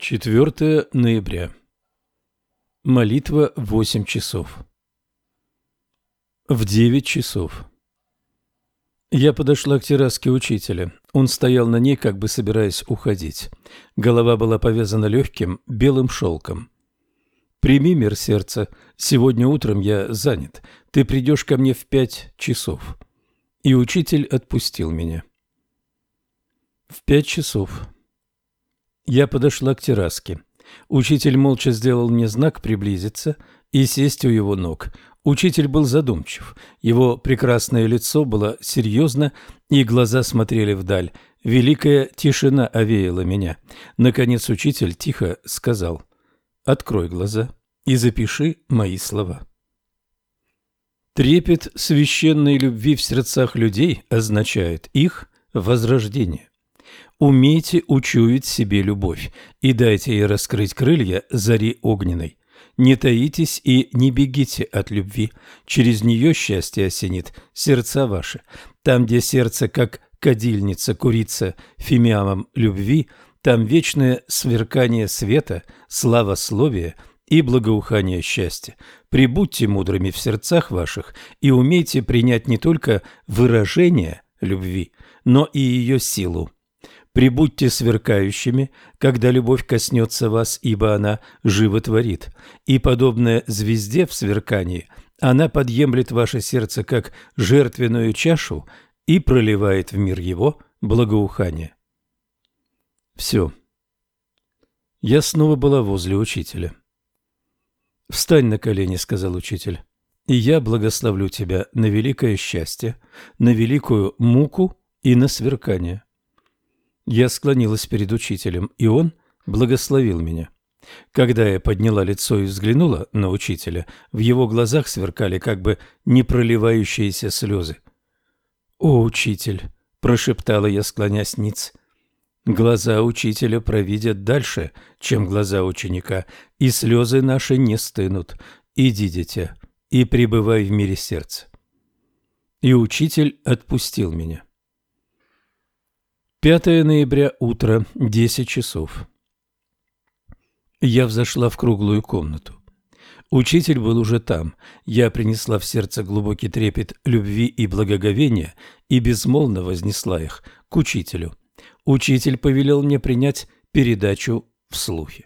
4 ноября. Молитва в 8 часов. В 9 часов. Я подошла к терраске учителя. Он стоял на ней, как бы собираясь уходить. Голова была повязана легким белым шелком. «Прими мир сердца. Сегодня утром я занят. Ты придешь ко мне в 5 часов». И учитель отпустил меня. В 5 часов. Я подошла к терраске. Учитель молча сделал мне знак приблизиться и сесть у его ног. Учитель был задумчив. Его прекрасное лицо было серьезно, и глаза смотрели вдаль. Великая тишина овеяла меня. Наконец учитель тихо сказал: «Открой глаза и запиши мои слова». Трепет священной любви в сердцах людей означает их возрождение. Умейте учуять в себе любовь и дайте ей раскрыть крылья зари огненной. Не таитесь и не бегите от любви. Через нее счастье осенит сердца ваши. Там, где сердце, как кадильница, курится фимиамом любви, там вечное сверкание света, славословие и благоухание счастья. Прибудьте мудрыми в сердцах ваших и умейте принять не только выражение любви, но и ее силу. Прибудьте сверкающими, когда любовь коснется вас, ибо она животворит, и, подобная звезде в сверкании, она подъемлет ваше сердце, как жертвенную чашу, и проливает в мир его благоухание. Все. Я снова была возле учителя. «Встань на колени», — сказал учитель, — «и я благословлю тебя на великое счастье, на великую муку и на сверкание». Я склонилась перед учителем, и он благословил меня. Когда я подняла лицо и взглянула на учителя, в его глазах сверкали как бы непроливающиеся слезы. «О, учитель!» – прошептала я, склонясь ниц. «Глаза учителя провидят дальше, чем глаза ученика, и слезы наши не стынут. Иди, дитя, и пребывай в мире сердца». И учитель отпустил меня. 5 ноября, утро, 10 часов. Я взошла в круглую комнату. Учитель был уже там. Я принесла в сердце глубокий трепет любви и благоговения и безмолвно вознесла их к учителю. Учитель повелел мне принять передачу в слухе.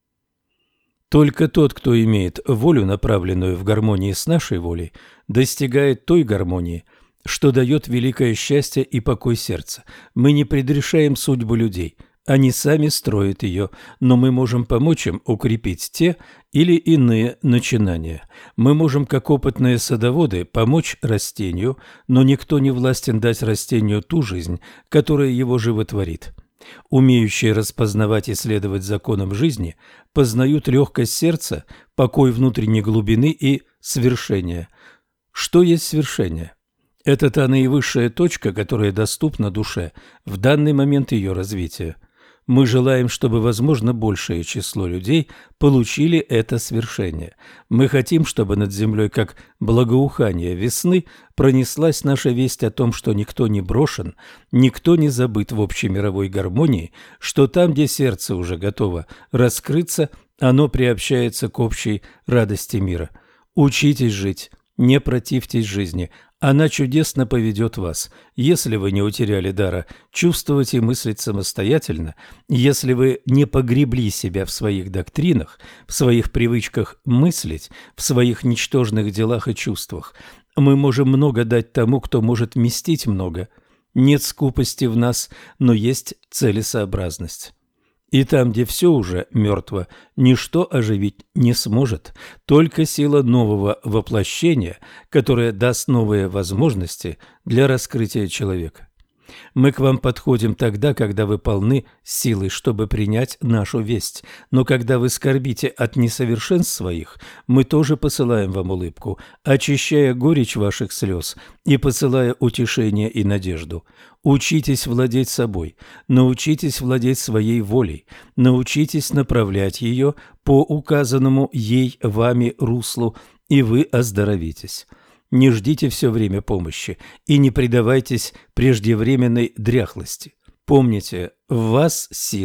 Только тот, кто имеет волю, направленную в гармонии с нашей волей, достигает той гармонии, что дает великое счастье и покой сердца. Мы не предрешаем судьбу людей, они сами строят ее, но мы можем помочь им укрепить те или иные начинания. Мы можем, как опытные садоводы, помочь растению, но никто не властен дать растению ту жизнь, которая его животворит. Умеющие распознавать и следовать законам жизни познают легкость сердца, покой внутренней глубины и свершение. Что есть свершение? Это та наивысшая точка, которая доступна душе в данный момент ее развития. Мы желаем, чтобы, возможно, большее число людей получили это свершение. Мы хотим, чтобы над землей, как благоухание весны, пронеслась наша весть о том, что никто не брошен, никто не забыт в общей мировой гармонии, что там, где сердце уже готово раскрыться, оно приобщается к общей радости мира. Учитесь жить, не противьтесь жизни. Она чудесно поведет вас, если вы не утеряли дара чувствовать и мыслить самостоятельно, если вы не погребли себя в своих доктринах, в своих привычках мыслить, в своих ничтожных делах и чувствах. Мы можем много дать тому, кто может вместить много. Нет скупости в нас, но есть целесообразность. И там, где все уже мертво, ничто оживить не сможет, только сила нового воплощения, которая даст новые возможности для раскрытия человека. Мы к вам подходим тогда, когда вы полны силой, чтобы принять нашу весть, но когда вы скорбите от несовершенств своих, мы тоже посылаем вам улыбку, очищая горечь ваших слез и посылая утешение и надежду. Учитесь владеть собой, научитесь владеть своей волей, научитесь направлять ее по указанному ей вами руслу, и вы оздоровитесь. Не ждите все время помощи и не предавайтесь преждевременной дряхлости. Помните, в вас сила,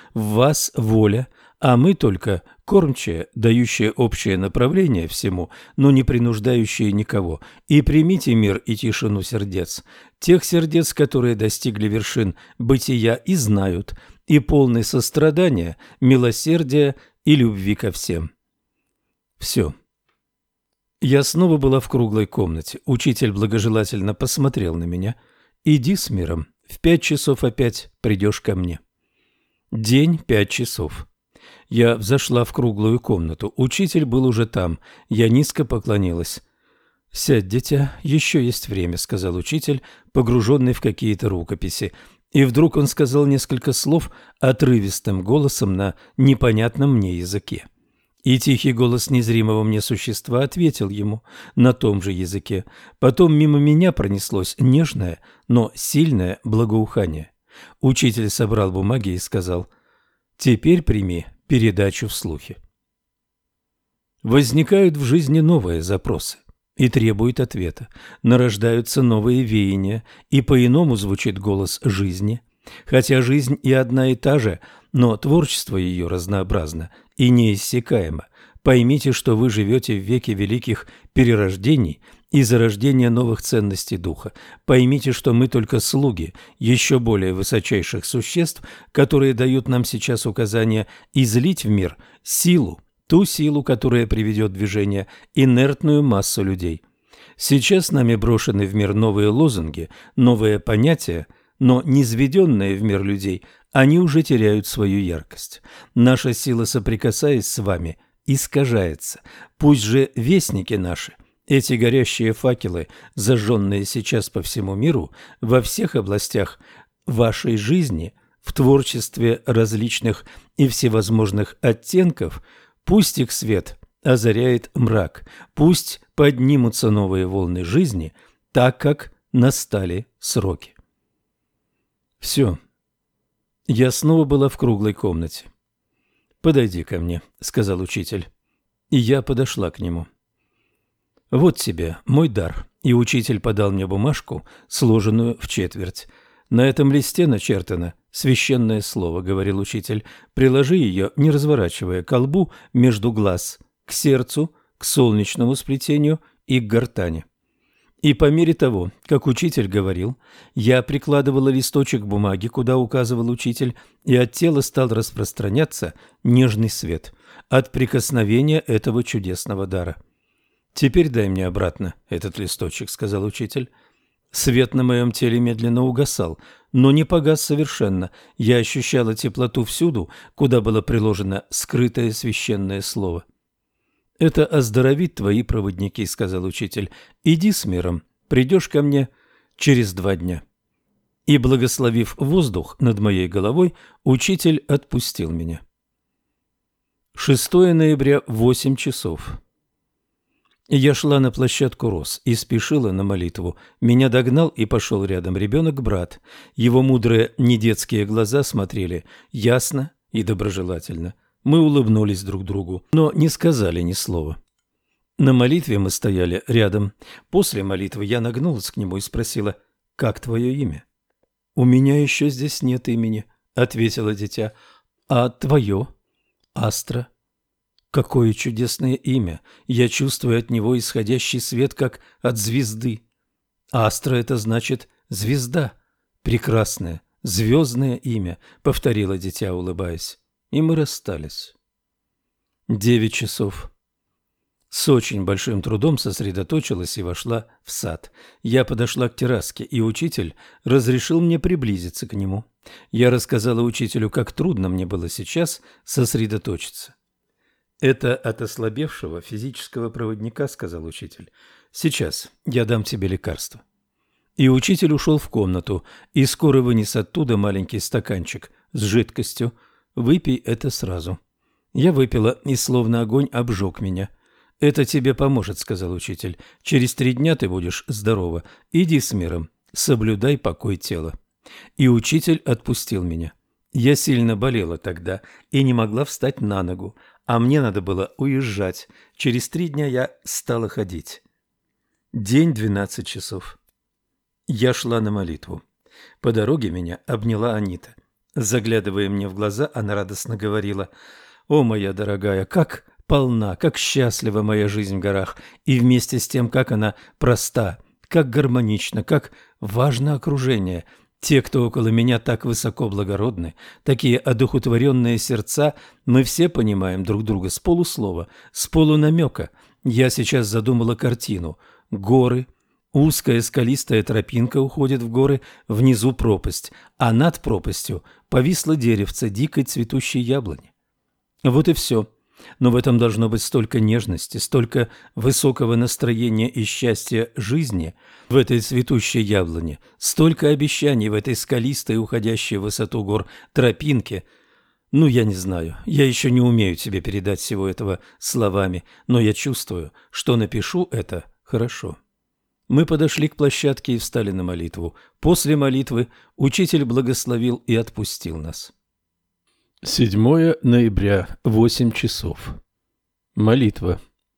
В вас воля, а мы только кормчие, дающие общее направление всему, но не принуждающие никого. И примите мир и тишину сердец, тех сердец, которые достигли вершин бытия и знают, и полны сострадания, милосердия и любви ко всем. Все. Я снова была в круглой комнате. Учитель благожелательно посмотрел на меня. «Иди с миром. В 5 часов опять придешь ко мне». День 5 часов. Я взошла в круглую комнату. Учитель был уже там. Я низко поклонилась. «Сядь, дитя, еще есть время», — сказал учитель, погруженный в какие-то рукописи. И вдруг он сказал несколько слов отрывистым голосом на непонятном мне языке. И тихий голос незримого мне существа ответил ему на том же языке. Потом мимо меня пронеслось нежное, но сильное благоухание. Учитель собрал бумаги и сказал: «Теперь прими передачу вслухе». Возникают в жизни новые запросы и требуют ответа. Нарождаются новые веяния, и по-иному звучит голос жизни. Хотя жизнь и одна и та же, но творчество ее разнообразно и неиссякаемо. Поймите, что вы живете в веке великих перерождений и зарождения новых ценностей духа. Поймите, что мы только слуги еще более высочайших существ, которые дают нам сейчас указания излить в мир силу, ту силу, которая приведет в движение инертную массу людей. Сейчас нами брошены в мир новые лозунги, новые понятия, но низведенные в мир людей, они уже теряют свою яркость. Наша сила, соприкасаясь с вами, искажается. Пусть же вестники наши, эти горящие факелы, зажженные сейчас по всему миру, во всех областях вашей жизни, в творчестве различных и всевозможных оттенков, пусть их свет озаряет мрак, пусть поднимутся новые волны жизни, так как настали сроки. Все. Я снова была в круглой комнате. «Подойди ко мне», — сказал учитель. И я подошла к нему. «Вот тебе мой дар». И учитель подал мне бумажку, сложенную в четверть. «На этом листе начертано священное слово», — говорил учитель. «Приложи ее, не разворачивая, к лбу, между глаз, к сердцу, к солнечному сплетению и к гортани». И по мере того, как учитель говорил, я прикладывала листочек бумаги, куда указывал учитель, и от тела стал распространяться нежный свет от прикосновения этого чудесного дара. «Теперь дай мне обратно этот листочек», — сказал учитель. Свет на моем теле медленно угасал, но не погас совершенно. Я ощущала теплоту всюду, куда было приложено скрытое священное слово. «Это оздоровит твои проводники», — сказал учитель. «Иди с миром, придешь ко мне через 2 дня». И, благословив воздух над моей головой, учитель отпустил меня. 6 ноября, 8 часов. Я шла на площадку роз и спешила на молитву. Меня догнал и пошел рядом ребенок-брат. Его мудрые недетские глаза смотрели ясно и доброжелательно. Мы улыбнулись друг другу, но не сказали ни слова. На молитве мы стояли рядом. После молитвы я нагнулась к нему и спросила: «Как твое имя?» «У меня еще здесь нет имени», — ответило дитя. «А твое?» «Астра». «Какое чудесное имя! Я чувствую от него исходящий свет, как от звезды». «Астра» — это значит «звезда». «Прекрасное, звездное имя», — повторило дитя, улыбаясь. И мы расстались. 9 часов. С очень большим трудом сосредоточилась и вошла в сад. Я подошла к терраске, и учитель разрешил мне приблизиться к нему. Я рассказала учителю, как трудно мне было сейчас сосредоточиться. «Это от ослабевшего физического проводника», — сказал учитель. «Сейчас я дам тебе лекарство». И учитель ушел в комнату и скоро вынес оттуда маленький стаканчик с жидкостью. «Выпей это сразу». Я выпила, и словно огонь обжег меня. «Это тебе поможет», — сказал учитель. «Через 3 дня ты будешь здорова. Иди с миром, соблюдай покой тела». И учитель отпустил меня. Я сильно болела тогда и не могла встать на ногу, а мне надо было уезжать. Через 3 дня я стала ходить. День 12 часов. Я шла на молитву. По дороге меня обняла Анита. Заглядывая мне в глаза, она радостно говорила: «О, моя дорогая, как полна, как счастлива моя жизнь в горах, и вместе с тем, как она проста, как гармонична, как важно окружение. Те, кто около меня, так высоко благородны, такие одухотворенные сердца, мы все понимаем друг друга с полуслова, с полунамека. Я сейчас задумала картину. Горы, узкая скалистая тропинка уходит в горы, внизу пропасть, а над пропастью повисло деревце дикой цветущей яблони. Вот и все. Но в этом должно быть столько нежности, столько высокого настроения и счастья жизни в этой цветущей яблоне, столько обещаний в этой скалистой, уходящей в высоту гор тропинке. Ну, я не знаю, я еще не умею тебе передать всего этого словами, но я чувствую, что напишу это хорошо». Мы подошли к площадке и встали на молитву. После молитвы учитель благословил и отпустил нас. 7 ноября, 8 часов. Молитва.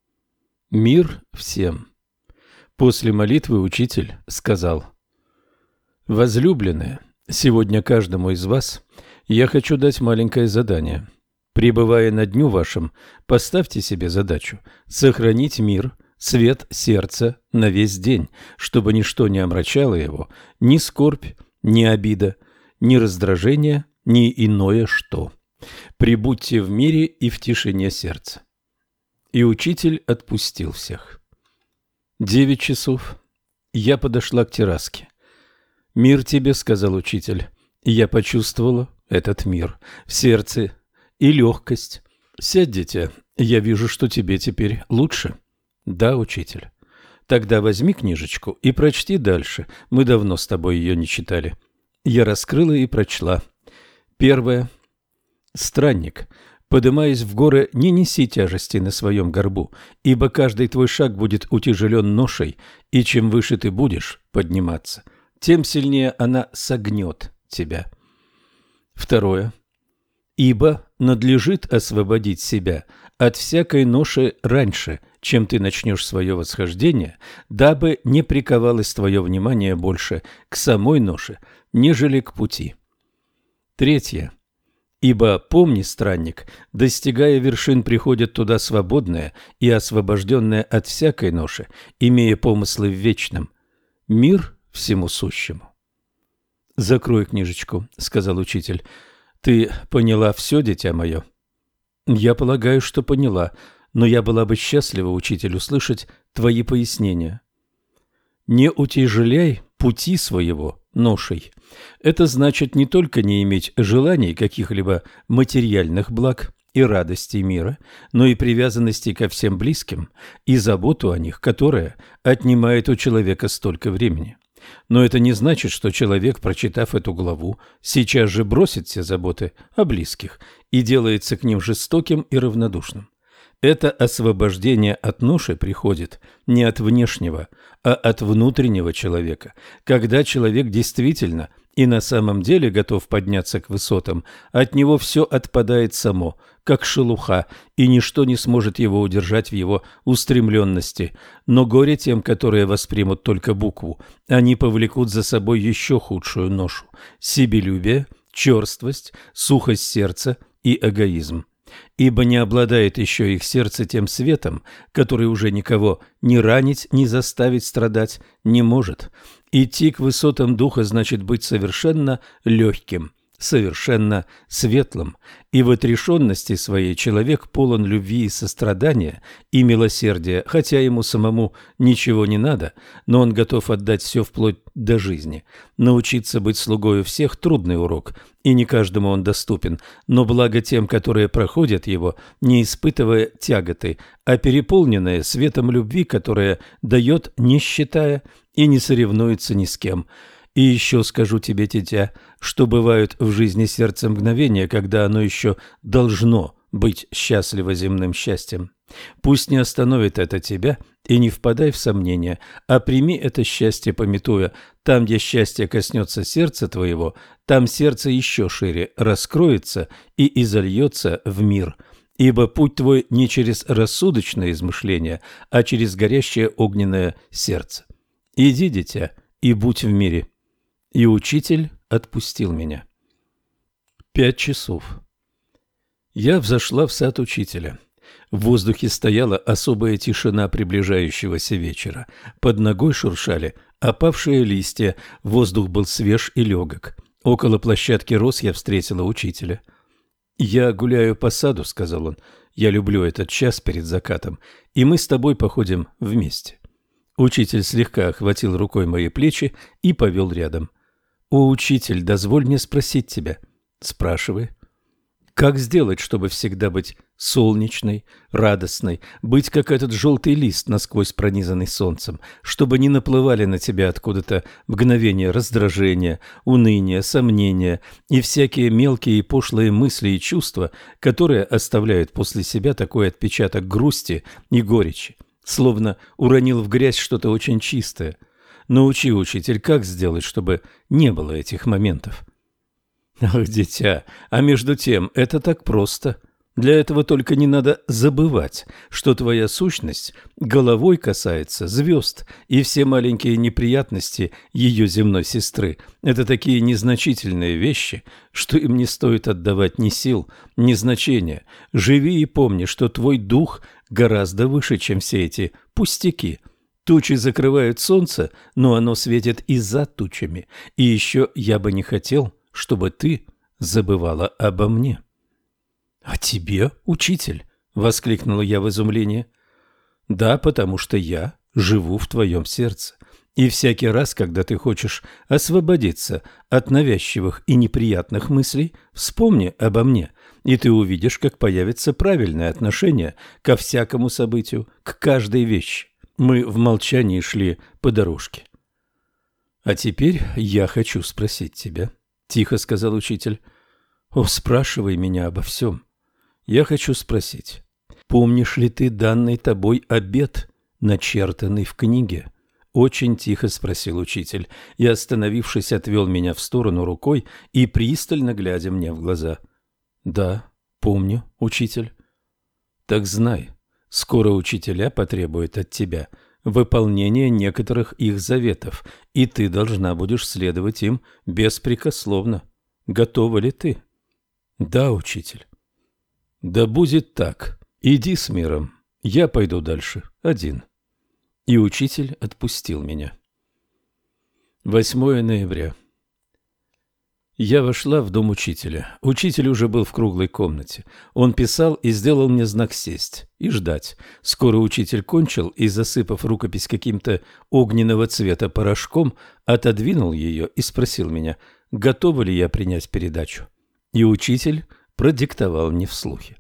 Мир всем. После молитвы учитель сказал: «Возлюбленные, сегодня каждому из вас я хочу дать маленькое задание. Пребывая на дню вашем, поставьте себе задачу сохранить мир, свет сердца на весь день, чтобы ничто не омрачало его, ни скорбь, ни обида, ни раздражение, ни иное что. Пребудьте в мире и в тишине сердца». И учитель отпустил всех. 9 часов. Я подошла к терраске. «Мир тебе», — сказал учитель, и я почувствовала этот мир в сердце и легкость. «Сядь, дитя, я вижу, что тебе теперь лучше». «Да, учитель». «Тогда возьми книжечку и прочти дальше. Мы давно с тобой ее не читали». Я раскрыла и прочла. 1. Странник, подымаясь в горы, не неси тяжести на своем горбу, ибо каждый твой шаг будет утяжелен ношей, и чем выше ты будешь подниматься, тем сильнее она согнет тебя. 2. Ибо надлежит освободить себя от всякой ноши раньше, чем ты начнешь свое восхождение, дабы не приковалось твое внимание больше к самой ноше, нежели к пути. 3. Ибо помни, странник, достигая вершин, приходят туда свободные и освобожденные от всякой ноши, имея помыслы в вечном. Мир всему сущему. «Закрой книжечку», — сказал учитель. «Ты поняла все, дитя мое?» «Я полагаю, что поняла, но я была бы счастлива, учитель, услышать твои пояснения». «Не утяжеляй пути своего ношей. Это значит не только не иметь желаний каких-либо материальных благ и радостей мира, но и привязанности ко всем близким и заботу о них, которая отнимает у человека столько времени. Но это не значит, что человек, прочитав эту главу, сейчас же бросит все заботы о близких и делается к ним жестоким и равнодушным. Это освобождение от ноши приходит не от внешнего, а от внутреннего человека, когда человек действительно и на самом деле готов подняться к высотам, от него все отпадает само, как шелуха, и ничто не сможет его удержать в его устремленности. Но горе тем, которые воспримут только букву, они повлекут за собой еще худшую ношу – себелюбие, черствость, сухость сердца и эгоизм. Ибо не обладает еще их сердце тем светом, который уже никого ни ранить, ни заставить страдать не может. Идти к высотам духа значит быть совершенно легким, совершенно светлым, и в отрешенности своей человек полон любви и сострадания и милосердия, хотя ему самому ничего не надо, но он готов отдать все вплоть до жизни. Научиться быть слугою всех – трудный урок, и не каждому он доступен, но благо тем, которые проходят его, не испытывая тяготы, а переполненные светом любви, которая дает, не считая, и не соревнуется ни с кем. И еще скажу тебе, дитя, что бывают в жизни сердца мгновения, когда оно еще должно быть счастливо земным счастьем. Пусть не остановит это тебя, и не впадай в сомнения, а прими это счастье, памятуя, там, где счастье коснется сердца твоего, там сердце еще шире раскроется и изольется в мир. Ибо путь твой не через рассудочное измышление, а через горящее огненное сердце. Иди, дитя, и будь в мире. И учитель отпустил меня. 5 часов. Я взошла в сад учителя. В воздухе стояла особая тишина приближающегося вечера. Под ногой шуршали опавшие листья, воздух был свеж и легок. Около площадки роз я встретила учителя. «Я гуляю по саду», — сказал он. «Я люблю этот час перед закатом, и мы с тобой походим вместе». Учитель слегка охватил рукой мои плечи и повел рядом. «О, учитель, дозволь мне спросить тебя». «Спрашивай». «Как сделать, чтобы всегда быть солнечной, радостной, быть как этот желтый лист, насквозь пронизанный солнцем, чтобы не наплывали на тебя откуда-то мгновения раздражения, уныния, сомнения и всякие мелкие и пошлые мысли и чувства, которые оставляют после себя такой отпечаток грусти и горечи, словно уронил в грязь что-то очень чистое? Научи, учитель, как сделать, чтобы не было этих моментов». «Ах, дитя, а между тем это так просто. Для этого только не надо забывать, что твоя сущность головой касается звезд, и все маленькие неприятности ее земной сестры – это такие незначительные вещи, что им не стоит отдавать ни сил, ни значения. Живи и помни, что твой дух гораздо выше, чем все эти пустяки». Тучи закрывают солнце, но оно светит и за тучами. И еще я бы не хотел, чтобы ты забывала обо мне. — О тебе, учитель? — воскликнула я в изумлении. — Да, потому что я живу в твоем сердце. И всякий раз, когда ты хочешь освободиться от навязчивых и неприятных мыслей, вспомни обо мне, и ты увидишь, как появится правильное отношение ко всякому событию, к каждой вещи. Мы в молчании шли по дорожке. — А теперь я хочу спросить тебя, — тихо сказал учитель. — О, спрашивай меня обо всем. Я хочу спросить, помнишь ли ты данный тобой обет, начертанный в книге? Очень тихо спросил учитель и, остановившись, отвел меня в сторону рукой и пристально глядя мне в глаза. — Да, помню, учитель. — Так знай, скоро учителя потребуют от тебя выполнения некоторых их заветов, и ты должна будешь следовать им беспрекословно. Готова ли ты? — Да, учитель. — Да будет так. Иди с миром. Я пойду дальше, один. И учитель отпустил меня. 8 ноября. Я вошла в дом учителя. Учитель уже был в круглой комнате. Он писал и сделал мне знак сесть и ждать. Скоро учитель кончил и, засыпав рукопись каким-то огненного цвета порошком, отодвинул ее и спросил меня, готова ли я принять передачу. И учитель продиктовал мне вслухе.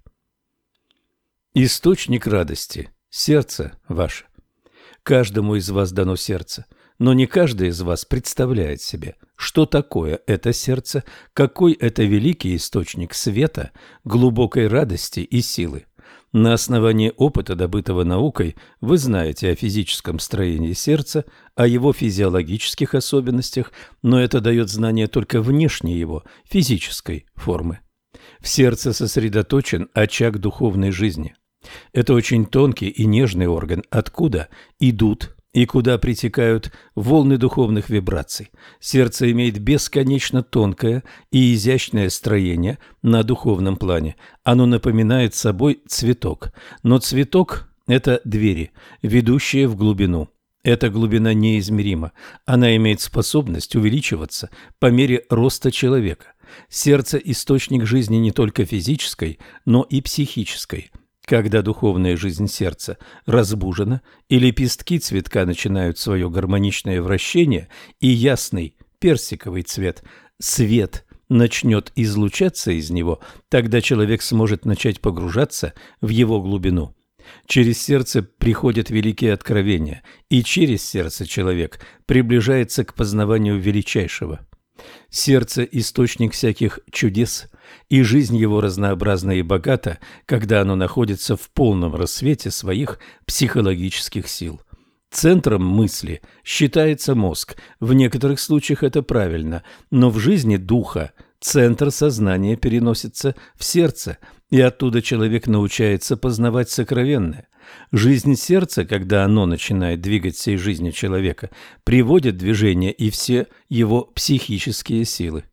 Источник радости – сердце ваше. Каждому из вас дано сердце. Но не каждый из вас представляет себе, что такое это сердце, какой это великий источник света, глубокой радости и силы. На основании опыта, добытого наукой, вы знаете о физическом строении сердца, о его физиологических особенностях, но это дает знание только внешней его, физической формы. В сердце сосредоточен очаг духовной жизни. Это очень тонкий и нежный орган, откуда идут и куда притекают волны духовных вибраций. Сердце имеет бесконечно тонкое и изящное строение на духовном плане. Оно напоминает собой цветок. Но цветок – это двери, ведущие в глубину. Эта глубина неизмерима. Она имеет способность увеличиваться по мере роста человека. Сердце – источник жизни не только физической, но и психической. Когда духовная жизнь сердца разбужена, и лепестки цветка начинают свое гармоничное вращение, и ясный персиковый свет начнет излучаться из него, тогда человек сможет начать погружаться в его глубину. Через сердце приходят великие откровения, и через сердце человек приближается к познаванию величайшего. Сердце – источник всяких чудес, и жизнь его разнообразна и богата, когда оно находится в полном рассвете своих психологических сил. Центром мысли считается мозг, в некоторых случаях это правильно, но в жизни духа центр сознания переносится в сердце, и оттуда человек научается познавать сокровенное. Жизнь сердца, когда оно начинает двигать всей жизнью человека, приводит в движение и все его психические силы.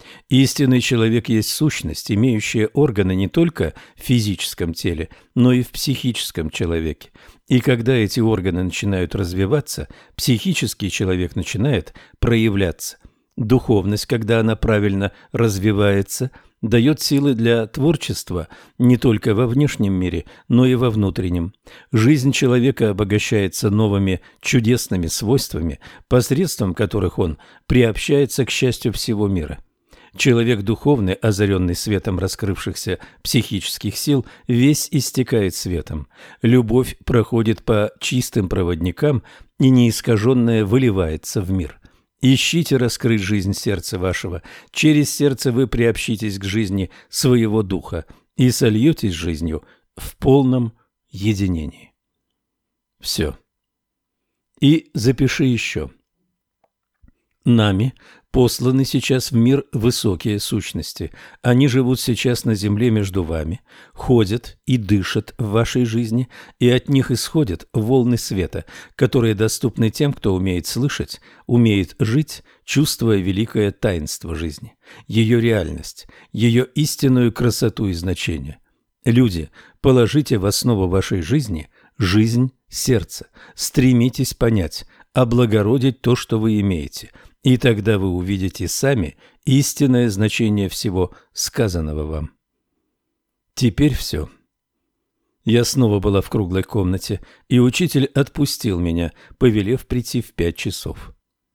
Истинный человек есть сущность, имеющая органы не только в физическом теле, но и в психическом человеке. И когда эти органы начинают развиваться, психический человек начинает проявляться. Духовность, когда она правильно развивается, дает силы для творчества не только во внешнем мире, но и во внутреннем. Жизнь человека обогащается новыми чудесными свойствами, посредством которых он приобщается к счастью всего мира. Человек духовный, озаренный светом раскрывшихся психических сил, весь истекает светом. Любовь проходит по чистым проводникам и неискаженная выливается в мир. Ищите раскрыть жизнь сердца вашего. Через сердце вы приобщитесь к жизни своего духа и сольетесь с жизнью в полном единении. Все. И запиши еще. Нами посланы сейчас в мир высокие сущности. Они живут сейчас на земле между вами, ходят и дышат в вашей жизни, и от них исходят волны света, которые доступны тем, кто умеет слышать, умеет жить, чувствуя великое таинство жизни, ее реальность, ее истинную красоту и значение. Люди, положите в основу вашей жизни жизнь сердца, стремитесь понять, облагородить то, что вы имеете – и тогда вы увидите сами истинное значение всего сказанного вам. Теперь все. Я снова была в круглой комнате, и учитель отпустил меня, повелев прийти в 5 часов.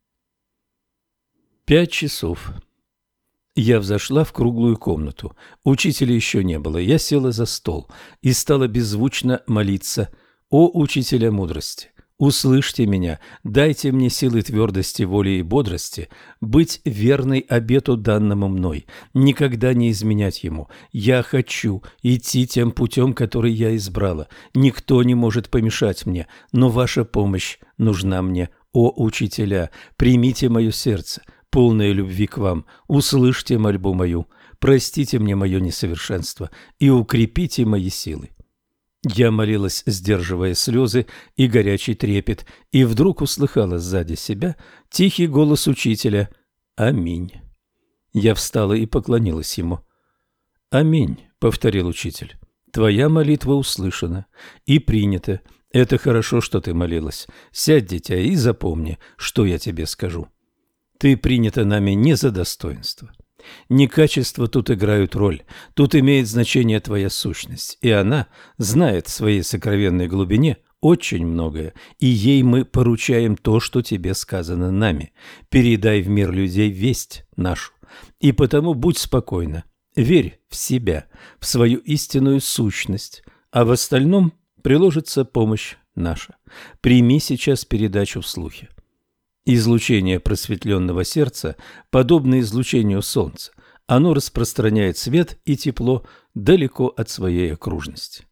5 часов. Я взошла в круглую комнату. Учителя еще не было. Я села за стол и стала беззвучно молиться: «О, учителя мудрости! Услышьте меня, дайте мне силы твердости, воли и бодрости, быть верной обету данному мной, никогда не изменять ему. Я хочу идти тем путем, который я избрала. Никто не может помешать мне, но ваша помощь нужна мне. О, учителя, примите мое сердце, полное любви к вам, услышьте мольбу мою, простите мне мое несовершенство и укрепите мои силы». Я молилась, сдерживая слезы и горячий трепет, и вдруг услыхала сзади себя тихий голос учителя: «Аминь». Я встала и поклонилась ему. «Аминь», — повторил учитель. «Твоя молитва услышана и принята. Это хорошо, что ты молилась. Сядь, дитя, и запомни, что я тебе скажу. Ты принята нами не за достоинство. Не качества тут играют роль, тут имеет значение твоя сущность, и она знает в своей сокровенной глубине очень многое, и ей мы поручаем то, что тебе сказано нами. Передай в мир людей весть нашу, и потому будь спокойна, верь в себя, в свою истинную сущность, а в остальном приложится помощь наша. Прими сейчас передачу вслухе. Излучение просветленного сердца подобно излучению солнца. Оно распространяет свет и тепло далеко от своей окружности.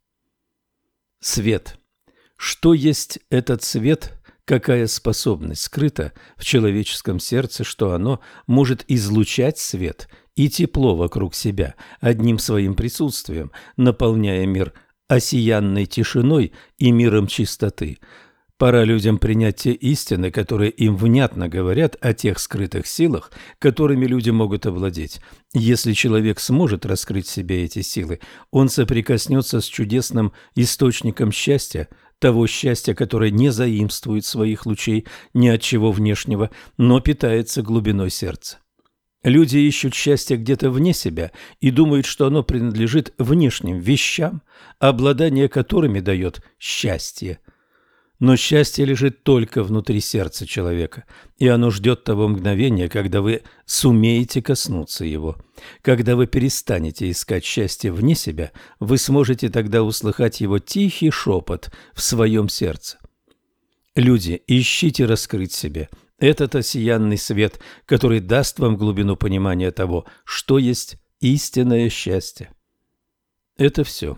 Свет. Что есть этот свет? Какая способность скрыта в человеческом сердце, что оно может излучать свет и тепло вокруг себя одним своим присутствием, наполняя мир осиянной тишиной и миром чистоты? Пора людям принять те истины, которые им внятно говорят о тех скрытых силах, которыми люди могут овладеть. Если человек сможет раскрыть в себе эти силы, он соприкоснется с чудесным источником счастья, того счастья, которое не заимствует своих лучей ни от чего внешнего, но питается глубиной сердца. Люди ищут счастье где-то вне себя и думают, что оно принадлежит внешним вещам, обладание которыми дает счастье. Но счастье лежит только внутри сердца человека, и оно ждет того мгновения, когда вы сумеете коснуться его. Когда вы перестанете искать счастье вне себя, вы сможете тогда услыхать его тихий шепот в своем сердце. Люди, ищите раскрыть себе этот осиянный свет, который даст вам глубину понимания того, что есть истинное счастье. Это все.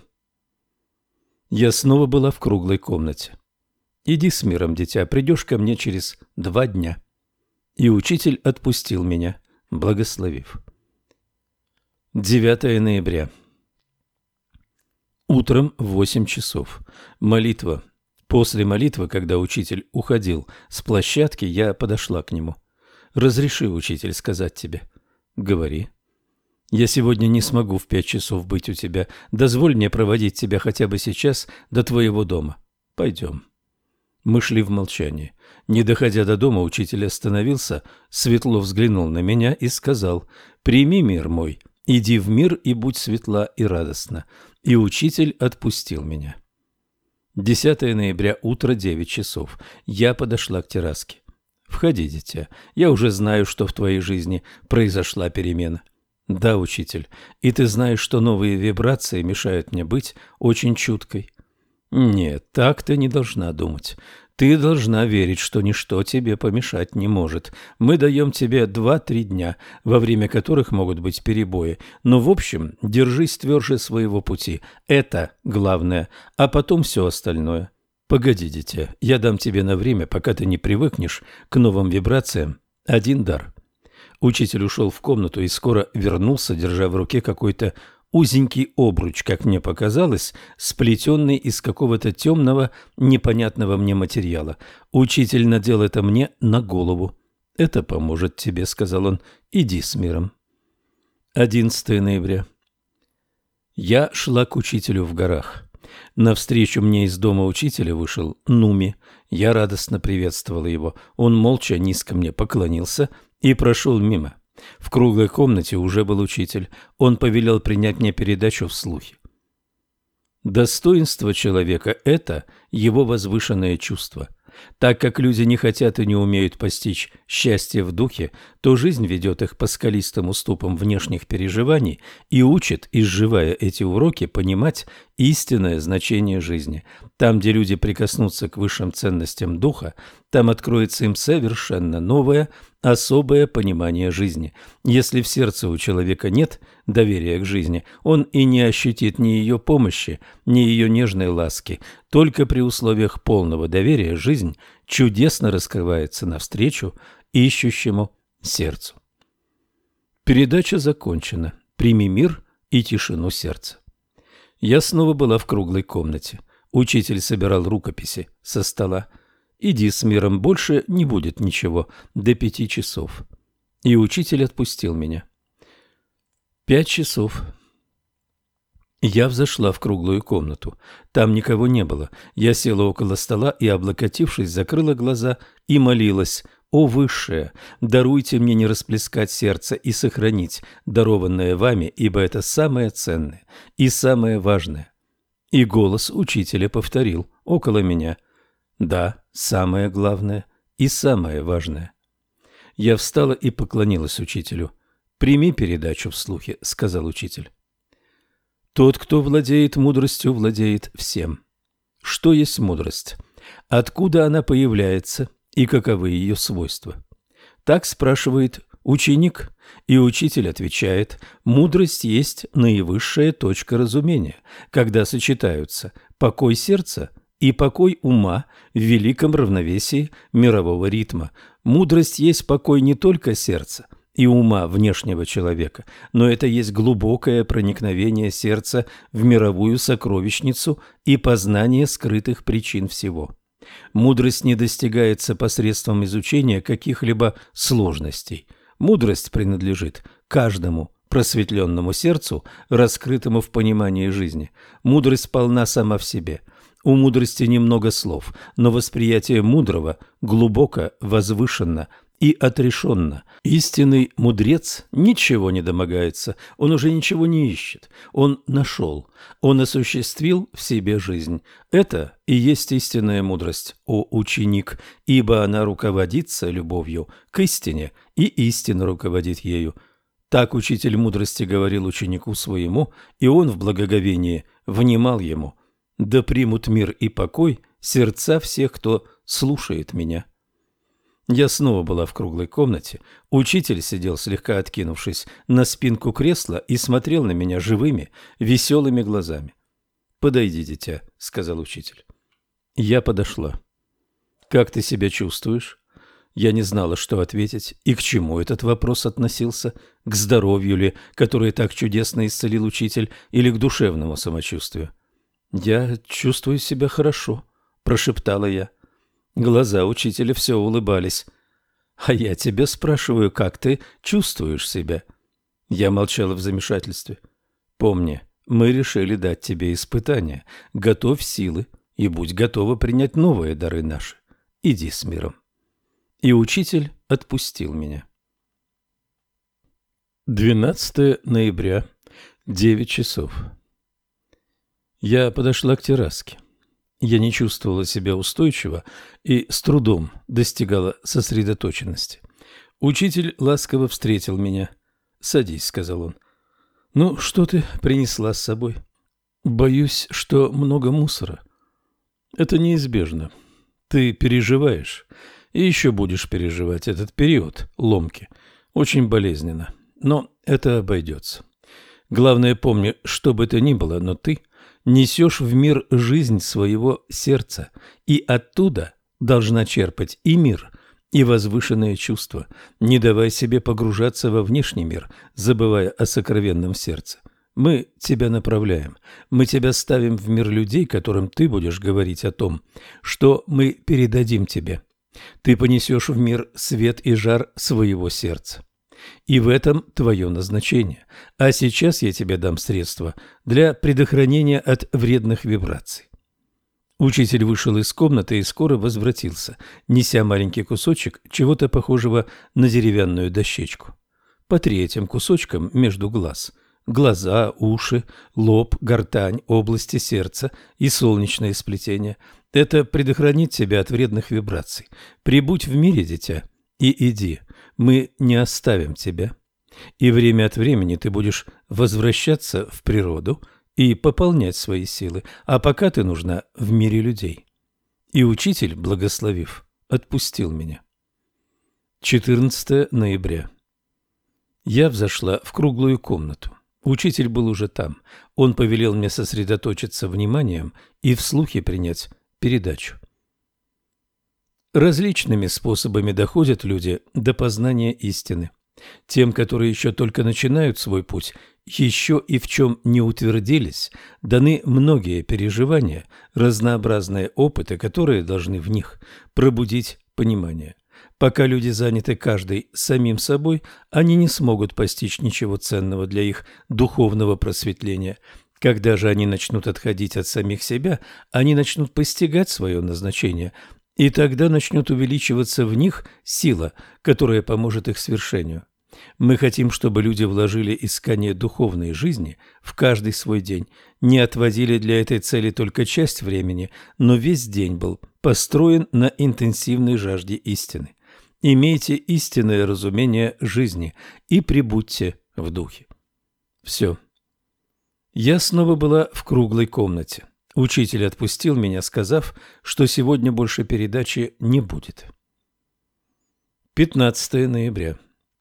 Я снова была в круглой комнате. «Иди с миром, дитя, придешь ко мне через 2 дня». И учитель отпустил меня, благословив. 9 ноября. Утром в 8 часов. Молитва. После молитвы, когда учитель уходил с площадки, я подошла к нему. «Разреши, учитель, сказать тебе». «Говори». Я сегодня не смогу в 5 часов быть у тебя. Дозволь мне проводить тебя хотя бы сейчас до твоего дома. Пойдем». Мы шли в молчании. Не доходя до дома, учитель остановился, светло взглянул на меня и сказал: «Прими мир мой, иди в мир и будь светла и радостна». И учитель отпустил меня. 10 ноября, утро, 9 часов. Я подошла к терраске. «Входи, дитя. Я уже знаю, что в твоей жизни произошла перемена». «Да, учитель. И ты знаешь, что новые вибрации мешают мне быть очень чуткой». «Нет, так ты не должна думать. Ты должна верить, что ничто тебе помешать не может. Мы даем тебе 2-3 дня, во время которых могут быть перебои. Но, в общем, держись тверже своего пути. Это главное, а потом все остальное. Погоди, дитя, я дам тебе на время, пока ты не привыкнешь к новым вибрациям, один дар». Учитель ушел в комнату и скоро вернулся, держа в руке какой-то узенький обруч, как мне показалось, сплетенный из какого-то темного, непонятного мне материала. Учитель надел это мне на голову. «Это поможет тебе», — сказал он. «Иди с миром». 11 ноября. Я шла к учителю в горах. Навстречу мне из дома учителя вышел Нуми. Я радостно приветствовала его. Он молча низко мне поклонился и прошел мимо. В круглой комнате уже был учитель. Он повелел принять мне передачу вслух. Достоинство человека – это его возвышенное чувство. Так как люди не хотят и не умеют постичь счастье в духе, то жизнь ведет их по скалистым уступам внешних переживаний и учит, изживая эти уроки, понимать истинное значение жизни. Там, где люди прикоснутся к высшим ценностям духа, там откроется им совершенно новое, особое понимание жизни. Если в сердце у человека нет доверия к жизни, он и не ощутит ни ее помощи, ни ее нежной ласки. Только при условиях полного доверия жизнь чудесно раскрывается навстречу ищущему сердцу. Передача закончена. Прими мир и тишину сердца. Я снова была в круглой комнате. Учитель собирал рукописи со стола. «Иди с миром, больше не будет ничего до 5 часов». И учитель отпустил меня. 5 часов. Я взошла в круглую комнату. Там никого не было. Я села около стола и, облокотившись, закрыла глаза и молилась: «О Высшее, даруйте мне не расплескать сердце и сохранить дарованное вами, ибо это самое ценное и самое важное». И голос учителя повторил около меня: «Да, самое главное и самое важное». Я встала и поклонилась учителю. «Прими передачу вслухе», — сказал учитель. «Тот, кто владеет мудростью, владеет всем». Что есть мудрость? Откуда она появляется и каковы ее свойства? Так спрашивает ученик, и учитель отвечает: мудрость есть наивысшая точка разумения, когда сочетаются покой сердца и покой ума в великом равновесии мирового ритма. Мудрость есть покой не только сердца и ума внешнего человека, но это есть глубокое проникновение сердца в мировую сокровищницу и познание скрытых причин всего. Мудрость не достигается посредством изучения каких-либо сложностей. Мудрость принадлежит каждому просветленному сердцу, раскрытому в понимании жизни. Мудрость полна сама в себе. У мудрости немного слов, но восприятие мудрого глубоко, возвышенно и отрешенно. Истинный мудрец ничего не домогается, он уже ничего не ищет, он нашел, он осуществил в себе жизнь. Это и есть истинная мудрость, о ученик, ибо она руководится любовью к истине, и истина руководит ею. Так учитель мудрости говорил ученику своему, и он в благоговении внимал ему. Да примут мир и покой сердца всех, кто слушает меня. Я снова была в круглой комнате. Учитель сидел, слегка откинувшись на спинку кресла, и смотрел на меня живыми, веселыми глазами. «Подойди, дитя», — сказал учитель. Я подошла. «Как ты себя чувствуешь?» Я не знала, что ответить и к чему этот вопрос относился, к здоровью ли, которое так чудесно исцелил учитель, или к душевному самочувствию. «Я чувствую себя хорошо», — прошептала я. Глаза учителя все улыбались. «А я тебя спрашиваю, как ты чувствуешь себя?» Я молчала в замешательстве. Помни, мы решили дать тебе испытание. Готовь силы и будь готова принять новые дары наши. Иди с миром. И учитель отпустил меня. 12 ноября, 9 часов. Я подошла к терраске. Я не чувствовала себя устойчиво и с трудом достигала сосредоточенности. Учитель ласково встретил меня. «Садись», — сказал он. «Ну, что ты принесла с собой?» «Боюсь, что много мусора». «Это неизбежно. Ты переживаешь и еще будешь переживать этот период ломки. Очень болезненно, но это обойдется. Главное, помни, что бы то ни было, но ты несешь в мир жизнь своего сердца, и оттуда должна черпать и мир, и возвышенные чувства. Не давай себе погружаться во внешний мир, забывая о сокровенном сердце. Мы тебя направляем, мы тебя ставим в мир людей, которым ты будешь говорить о том, что мы передадим тебе. Ты понесешь в мир свет и жар своего сердца. И в этом твое назначение. А сейчас я тебе дам средства для предохранения от вредных вибраций. Учитель вышел из комнаты и скоро возвратился, неся маленький кусочек чего-то похожего на деревянную дощечку. Потри этим кусочком между глаз. Глаза, уши, лоб, гортань, области сердца и солнечное сплетение. Это предохранит тебя от вредных вибраций. Прибудь в мире, дитя, и иди. Мы не оставим тебя. И время от времени ты будешь возвращаться в природу и пополнять свои силы, а пока ты нужна в мире людей. И учитель, благословив, отпустил меня. 14 ноября. Я взошла в круглую комнату. Учитель был уже там. Он повелел мне сосредоточиться вниманием и вслух принять передачу. Различными способами доходят люди до познания истины. Тем, которые еще только начинают свой путь, еще и в чем не утвердились, даны многие переживания, разнообразные опыты, которые должны в них пробудить понимание. Пока люди заняты каждый самим собой, они не смогут постичь ничего ценного для их духовного просветления. Когда же они начнут отходить от самих себя, они начнут постигать свое назначение, и тогда начнет увеличиваться в них сила, которая поможет их свершению. Мы хотим, чтобы люди вложили искание духовной жизни в каждый свой день, не отводили для этой цели только часть времени, но весь день был построен на интенсивной жажде истины. Имейте истинное разумение жизни и пребудьте в духе. Все. Я снова была в круглой комнате. Учитель отпустил меня, сказав, что сегодня больше передачи не будет. 15 ноября.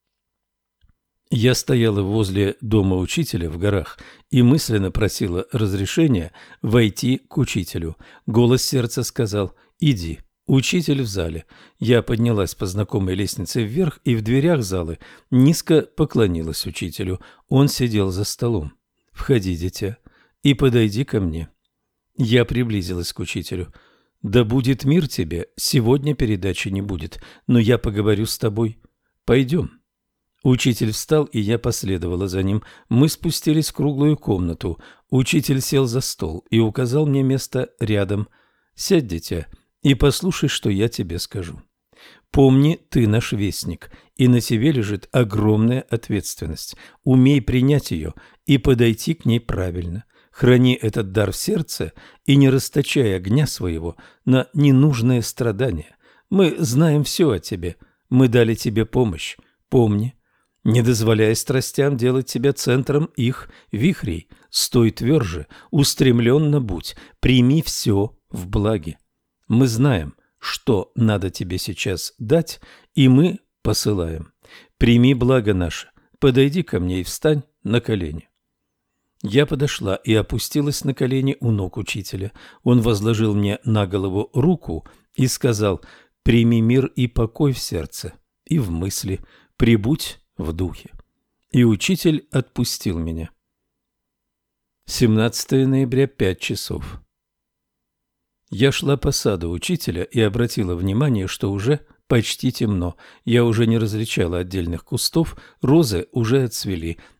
Я стояла возле дома учителя в горах и мысленно просила разрешения войти к учителю. Голос сердца сказал: «Иди». Учитель в зале. Я поднялась по знакомой лестнице вверх и в дверях залы низко поклонилась учителю. Он сидел за столом. «Входи, дитя, и подойди ко мне». Я приблизилась к учителю. «Да будет мир тебе, сегодня передачи не будет, но я поговорю с тобой. Пойдем». Учитель встал, и я последовала за ним. Мы спустились в круглую комнату. Учитель сел за стол и указал мне место рядом. «Сядь, дитя, и послушай, что я тебе скажу. Помни, ты наш вестник, и на тебе лежит огромная ответственность. Умей принять ее и подойти к ней правильно. Храни этот дар в сердце и не расточай огня своего на ненужные страдания. Мы знаем все о тебе, мы дали тебе помощь. Помни, не дозволяй страстям делать тебя центром их вихрей. Стой тверже, устремленно будь, прими все в благе. Мы знаем, что надо тебе сейчас дать, и мы посылаем. Прими благо наше, подойди ко мне и встань на колени». Я подошла и опустилась на колени у ног учителя. Он возложил мне на голову руку и сказал: «Прими мир и покой в сердце и в мысли, пребудь в духе». И учитель отпустил меня. 17 ноября, 5 часов. Я шла по саду учителя и обратила внимание, что уже почти темно. Я уже не различала отдельных кустов, розы уже отцвели.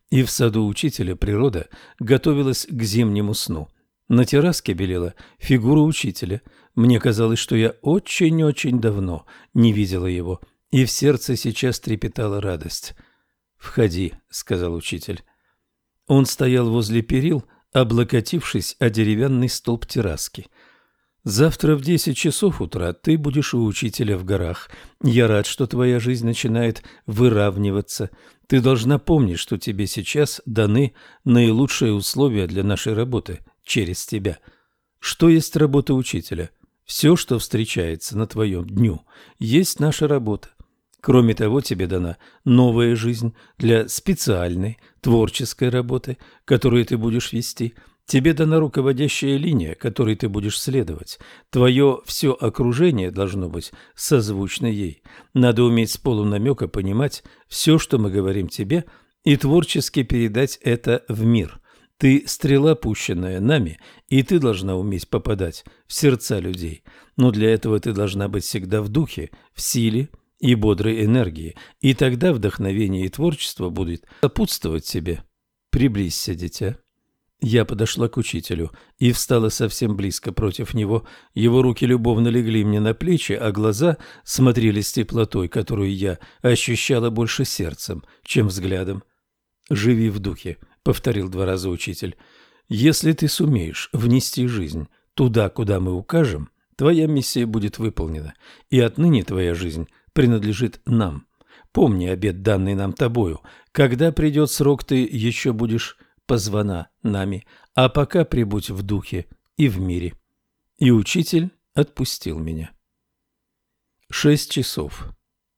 и в саду учителя природа готовилась к зимнему сну. На терраске белела фигура учителя. Мне казалось, что я очень-очень давно не видела его, и в сердце сейчас трепетала радость. «Входи», — сказал учитель. Он стоял возле перил, облокотившись о деревянный столб терраски. «Завтра в 10 часов утра ты будешь у учителя в горах. Я рад, что твоя жизнь начинает выравниваться. Ты должна помнить, что тебе сейчас даны наилучшие условия для нашей работы через тебя. Что есть работа учителя? Все, что встречается на твоем дню, есть наша работа. Кроме того, тебе дана новая жизнь для специальной творческой работы, которую ты будешь вести. Тебе дана руководящая линия, которой ты будешь следовать. Твое все окружение должно быть созвучно ей. Надо уметь с полунамека понимать все, что мы говорим тебе, и творчески передать это в мир. Ты стрела, пущенная нами, и ты должна уметь попадать в сердца людей. Но для этого ты должна быть всегда в духе, в силе и бодрой энергии, и тогда вдохновение и творчество будут сопутствовать тебе. Приблизься, дитя». Я подошла к учителю и встала совсем близко против него. Его руки любовно легли мне на плечи, а глаза смотрели с теплотой, которую я ощущала больше сердцем, чем взглядом. «Живи в духе», — повторил 2 раза учитель. «Если ты сумеешь внести жизнь туда, куда мы укажем, твоя миссия будет выполнена, и отныне твоя жизнь принадлежит нам. Помни обет, данный нам тобою. Когда придет срок, ты еще будешь позвана нами, а пока прибудь в духе и в мире». И учитель отпустил меня. 6 часов.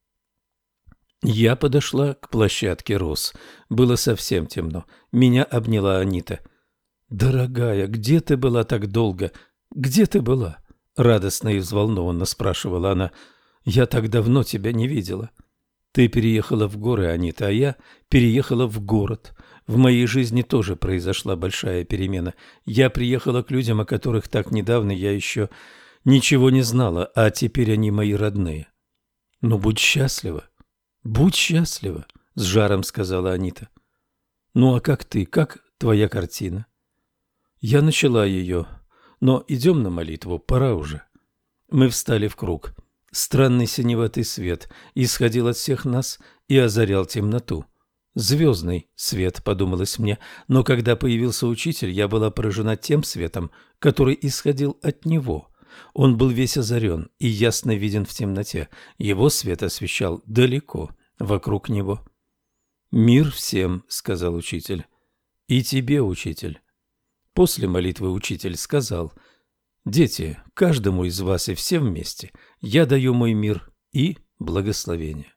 Я подошла к площадке роз. Было совсем темно. Меня обняла Анита. «Дорогая, где ты была так долго? Где ты была?» Радостно и взволнованно спрашивала она. «Я так давно тебя не видела». «Ты переехала в горы, Анита, а я переехала в город. В моей жизни тоже произошла большая перемена. Я приехала к людям, о которых так недавно я еще ничего не знала, а теперь они мои родные». «Ну, будь счастлива, будь счастлива», — с жаром сказала Анита. «Ну, а как ты? Как твоя картина?» «Я начала ее, но идем на молитву, пора уже». Мы встали в круг. Странный синеватый свет исходил от всех нас и озарял темноту. «Звездный свет», — подумалось мне, но когда появился учитель, я была поражена тем светом, который исходил от него. Он был весь озарен и ясно виден в темноте. Его свет освещал далеко, вокруг него. «Мир всем», — сказал учитель, — «и тебе, учитель». После молитвы учитель сказал: «Дети, каждому из вас и все вместе я даю мой мир и благословение».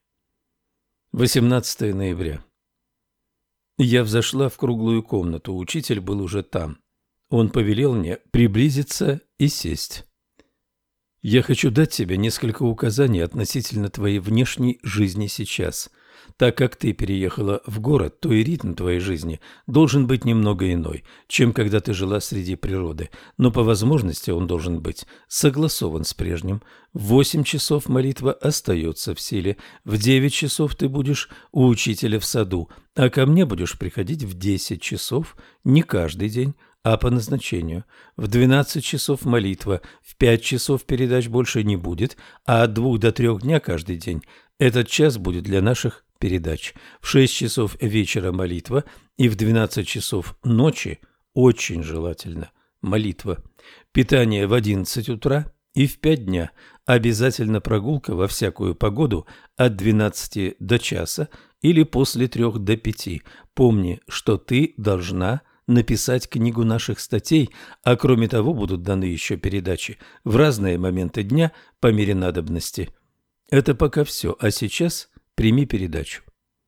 18 ноября. Я взошла в круглую комнату, учитель был уже там. Он повелел мне приблизиться и сесть. «Я хочу дать тебе несколько указаний относительно твоей внешней жизни сейчас. Так как ты переехала в город, то и ритм твоей жизни должен быть немного иной, чем когда ты жила среди природы, но по возможности он должен быть согласован с прежним. В 8 часов молитва остается в силе, в 9 часов ты будешь у учителя в саду, а ко мне будешь приходить в 10 часов, не каждый день, а по назначению. В 12 часов молитва, в 5 часов передач больше не будет, а от 2 до 3 дня каждый день этот час будет для наших передач. В 6 часов вечера молитва и в 12 часов ночи, очень желательно, молитва. Питание в 11 утра и в 5 дня. Обязательно прогулка во всякую погоду от 12 до часа или после 3 до 5. Помни, что ты должна написать книгу наших статей, а кроме того будут даны еще передачи в разные моменты дня по мере надобности. Это пока все, а сейчас прими передачу.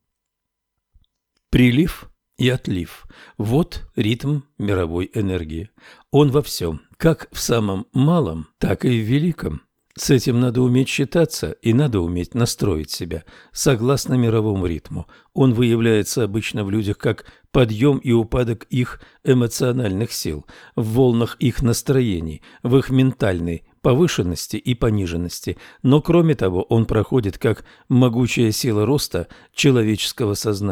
Прилив и отлив – вот ритм мировой энергии. Он во всем, как в самом малом, так и в великом. С этим надо уметь считаться и надо уметь настроить себя согласно мировому ритму. Он выявляется обычно в людях как подъем и упадок их эмоциональных сил, в волнах их настроений, в их ментальной повышенности и пониженности, но кроме того он проходит как могучая сила роста человеческого сознания.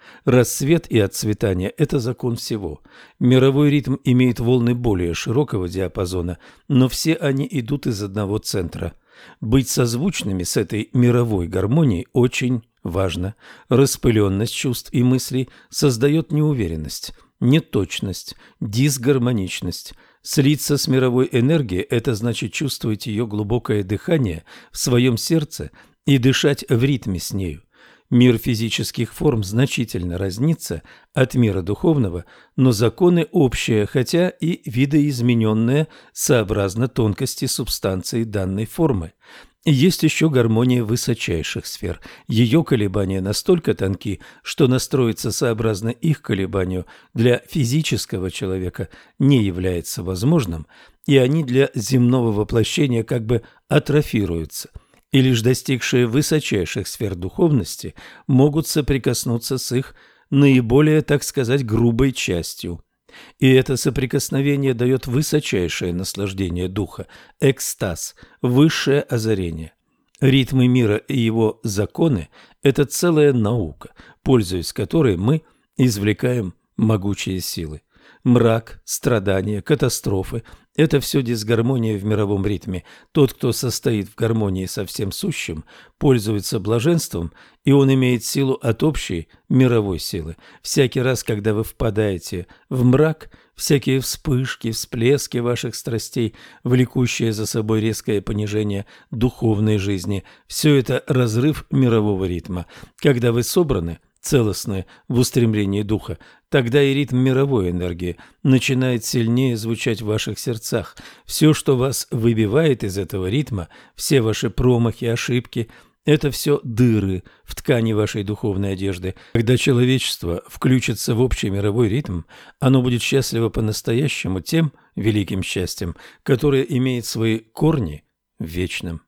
Рассвет и отцветание – это закон всего. Мировой ритм имеет волны более широкого диапазона, но все они идут из одного центра. Быть созвучными с этой мировой гармонией очень важно. Распыленность чувств и мыслей создает неуверенность, неточность, дисгармоничность. Слиться с мировой энергией – это значит чувствовать ее глубокое дыхание в своем сердце и дышать в ритме с нею. Мир физических форм значительно разнится от мира духовного, но законы общие, хотя и видоизмененные сообразно тонкости субстанции данной формы. Есть еще гармония высочайших сфер. Ее колебания настолько тонки, что настроиться сообразно их колебанию для физического человека не является возможным, и они для земного воплощения как бы атрофируются. И лишь достигшие высочайших сфер духовности могут соприкоснуться с их наиболее, так сказать, грубой частью. И это соприкосновение дает высочайшее наслаждение духа, экстаз, высшее озарение. Ритмы мира и его законы – это целая наука, пользуясь которой мы извлекаем могучие силы. Мрак, страдания, катастрофы – это все дисгармония в мировом ритме. Тот, кто состоит в гармонии со всем сущим, пользуется блаженством, и он имеет силу от общей мировой силы. Всякий раз, когда вы впадаете в мрак, всякие вспышки, всплески ваших страстей, влекущие за собой резкое понижение духовной жизни – все это разрыв мирового ритма. Когда вы собраны, целостны в устремлении духа, тогда и ритм мировой энергии начинает сильнее звучать в ваших сердцах. Все, что вас выбивает из этого ритма, все ваши промахи, ошибки – это все дыры в ткани вашей духовной одежды. Когда человечество включится в общий мировой ритм, оно будет счастливо по-настоящему тем великим счастьем, которое имеет свои корни в вечном.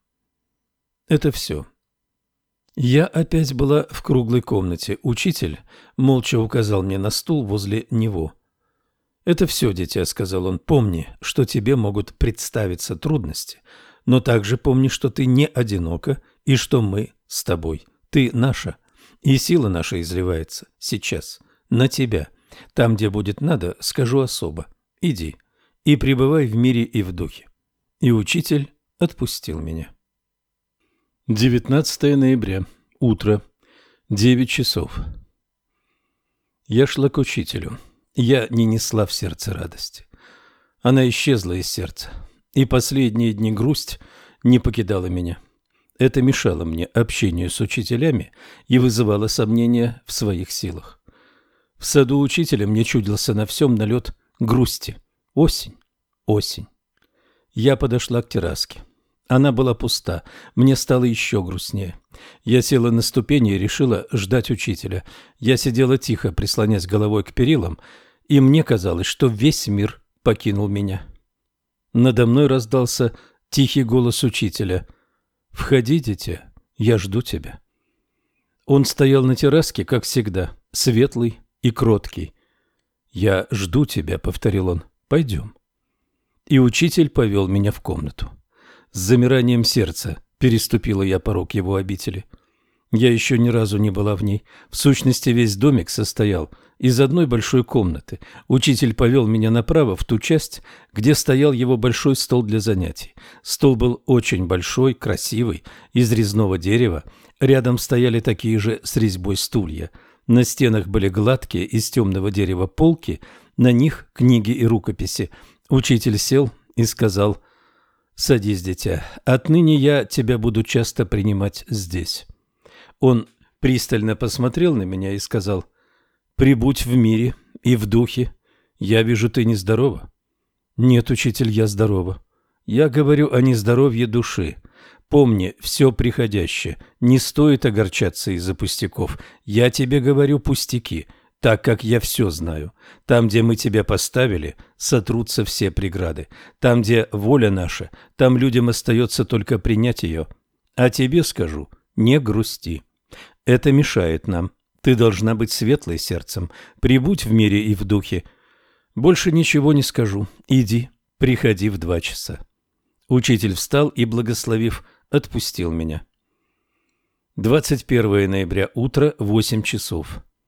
Это все. Я опять была в круглой комнате. Учитель молча указал мне на стул возле него. «Это все, дитя», — сказал он. «Помни, что тебе могут представиться трудности, но также помни, что ты не одинока и что мы с тобой. Ты наша, и сила наша изливается сейчас на тебя. Там, где будет надо, скажу особо. Иди и пребывай в мире и в духе». И учитель отпустил меня. 19 ноября. Утро. 9 часов. Я шла к учителю. Я не несла в сердце радости. Она исчезла из сердца, и последние дни грусть не покидала меня. Это мешало мне общению с учителями и вызывало сомнения в своих силах. В саду учителя мне чудился на всем налет грусти. Осень, осень. Я подошла к терраске. Она была пуста, мне стало еще грустнее. Я села на ступени и решила ждать учителя. Я сидела тихо, прислонясь головой к перилам, и мне казалось, что весь мир покинул меня. Надо мной раздался тихий голос учителя. «Входи, дитя, я жду тебя». Он стоял на терраске, как всегда, светлый и кроткий. «Я жду тебя», — повторил он, — «пойдем». И учитель повел меня в комнату. С замиранием сердца переступила я порог его обители. Я еще ни разу не была в ней. В сущности, весь домик состоял из одной большой комнаты. Учитель повел меня направо, в ту часть, где стоял его большой стол для занятий. Стол был очень большой, красивый, из резного дерева. Рядом стояли такие же с резьбой стулья. На стенах были гладкие из темного дерева полки, на них книги и рукописи. Учитель сел и сказал: «Садись, дитя, отныне я тебя буду часто принимать здесь». Он пристально посмотрел на меня и сказал: «Прибудь в мире и в духе. Я вижу, ты нездорова». «Нет, учитель, я здорова. Я говорю о нездоровье души. Помни, все приходящее. Не стоит огорчаться из-за пустяков. Я тебе говорю пустяки, так как я все знаю. Там, где мы тебя поставили, сотрутся все преграды. Там, где воля наша, там людям остается только принять ее. А тебе скажу, не грусти. Это мешает нам. Ты должна быть светлой сердцем. Прибудь в мире и в духе. Больше ничего не скажу. Иди, приходи в 2 часа». Учитель встал и, благословив, отпустил меня. 21 ноября, утро, 8 часов.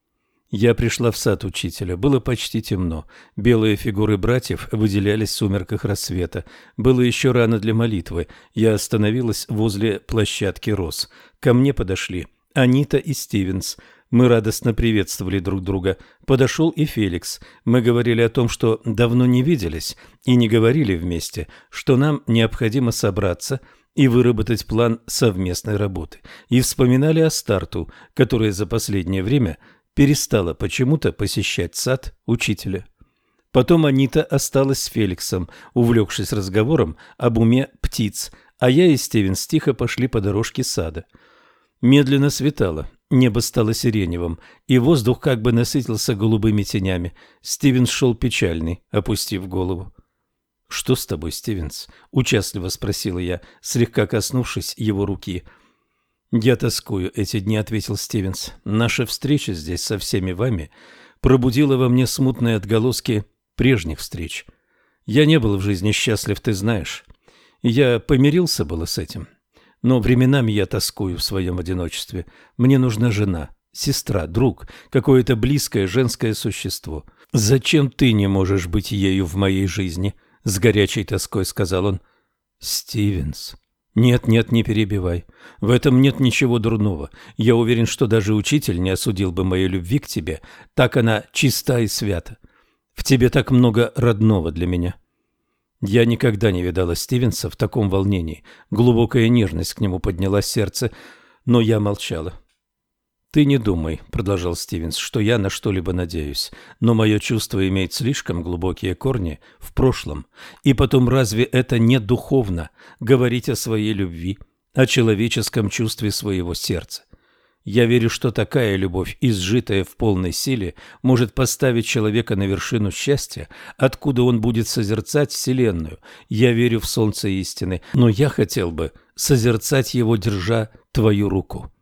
Я пришла в сад учителя. Было почти темно. Белые фигуры братьев выделялись в сумерках рассвета. Было еще рано для молитвы. Я остановилась возле площадки роз. Ко мне подошли Анита и Стивенс. Мы радостно приветствовали друг друга. Подошел и Феликс. Мы говорили о том, что давно не виделись и не говорили вместе, что нам необходимо собраться и выработать план совместной работы. И вспоминали о Старту, которая за последнее время перестала почему-то посещать сад учителя. Потом Анита осталась с Феликсом, увлекшись разговором об уме птиц, а я и Стивенс тихо пошли по дорожке сада. Медленно светало, небо стало сиреневым, и воздух как бы насытился голубыми тенями. Стивенс шел печальный, опустив голову. «Что с тобой, Стивенс?» – участливо спросила я, слегка коснувшись его руки. «Я тоскую эти дни», — ответил Стивенс. «Наша встреча здесь со всеми вами пробудила во мне смутные отголоски прежних встреч. Я не был в жизни счастлив, ты знаешь. Я помирился было с этим. Но временами я тоскую в своем одиночестве. Мне нужна жена, сестра, друг, какое-то близкое женское существо. Зачем ты не можешь быть ею в моей жизни?» — с горячей тоской сказал он. «Стивенс...» «Нет, не перебивай. В этом нет ничего дурного. Я уверен, что даже учитель не осудил бы моей любви к тебе. Так она чиста и свята. В тебе так много родного для меня». Я никогда не видала Стивенса в таком волнении. Глубокая нежность к нему подняла сердце, но я молчала. «Ты не думай», — продолжал Стивенс, — «что я на что-либо надеюсь, но мое чувство имеет слишком глубокие корни в прошлом. И потом, разве это не духовно говорить о своей любви, о человеческом чувстве своего сердца? Я верю, что такая любовь, изжитая в полной силе, может поставить человека на вершину счастья, откуда он будет созерцать Вселенную. Я верю в солнце истины, но я хотел бы созерцать его, держа твою руку».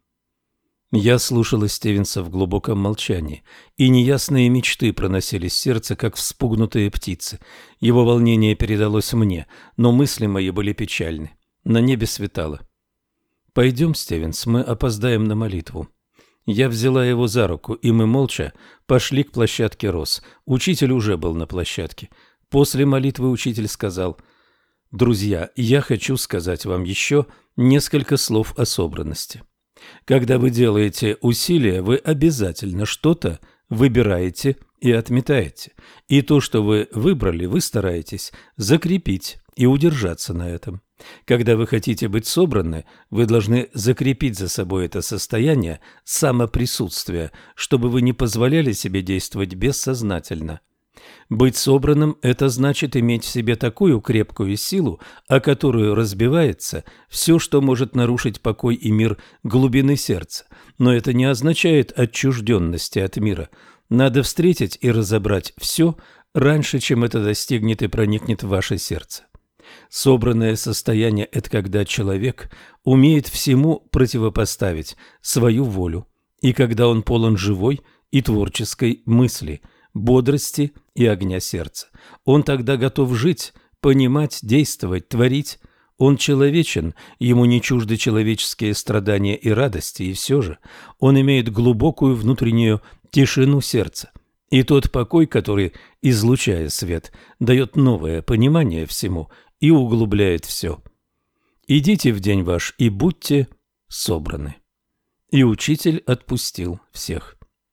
Я слушала Стивенса в глубоком молчании, и неясные мечты проносились в сердце, как вспугнутые птицы. Его волнение передалось мне, но мысли мои были печальны. На небе светало. «Пойдем, Стивенс, мы опоздаем на молитву». Я взяла его за руку, и мы молча пошли к площадке роз. Учитель уже был на площадке. После молитвы учитель сказал: «Друзья, я хочу сказать вам еще несколько слов о собранности. Когда вы делаете усилия, вы обязательно что-то выбираете и отметаете. И то, что вы выбрали, вы стараетесь закрепить и удержаться на этом. Когда вы хотите быть собраны, вы должны закрепить за собой это состояние самоприсутствия, чтобы вы не позволяли себе действовать бессознательно. Быть собранным – это значит иметь в себе такую крепкую силу, о которую разбивается все, что может нарушить покой и мир глубины сердца. Но это не означает отчужденности от мира. Надо встретить и разобрать все раньше, чем это достигнет и проникнет в ваше сердце. Собранное состояние – это когда человек умеет всему противопоставить свою волю, и когда он полон живой и творческой мысли, бодрости и огня сердца. Он тогда готов жить, понимать, действовать, творить. Он человечен, ему не чужды человеческие страдания и радости, и все же он имеет глубокую внутреннюю тишину сердца. И тот покой, который, излучая свет, дает новое понимание всему и углубляет все. Идите в день ваш и будьте собраны. И учитель отпустил всех.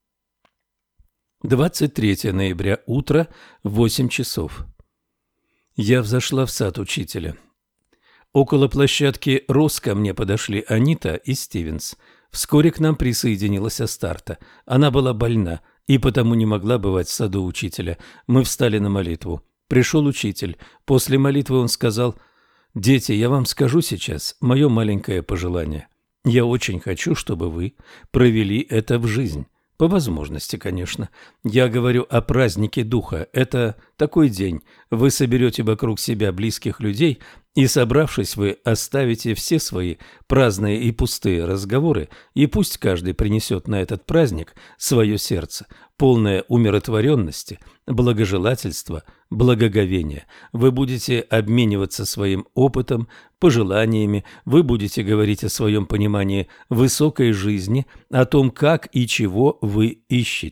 23 ноября, утро, 8 часов. Я взошла в сад учителя. Около площадки роз ко мне подошли Анита и Стивенс. Вскоре к нам присоединилась Астарта. Она была больна и потому не могла бывать в саду учителя. Мы встали на молитву. Пришел учитель. После молитвы он сказал: «Дети, я вам скажу сейчас мое маленькое пожелание. Я очень хочу, чтобы вы провели это в жизнь. По возможности, конечно. Я говорю о празднике Духа. Это такой день. Вы соберете вокруг себя близких людей, и, собравшись, вы оставите все свои праздные и пустые разговоры, и пусть каждый принесет на этот праздник свое сердце, полное умиротворенности, благожелательства, благоговения. Вы будете обмениваться своим опытом, пожеланиями, вы будете говорить о своем понимании высокой жизни, о том, как и чего вы ищете.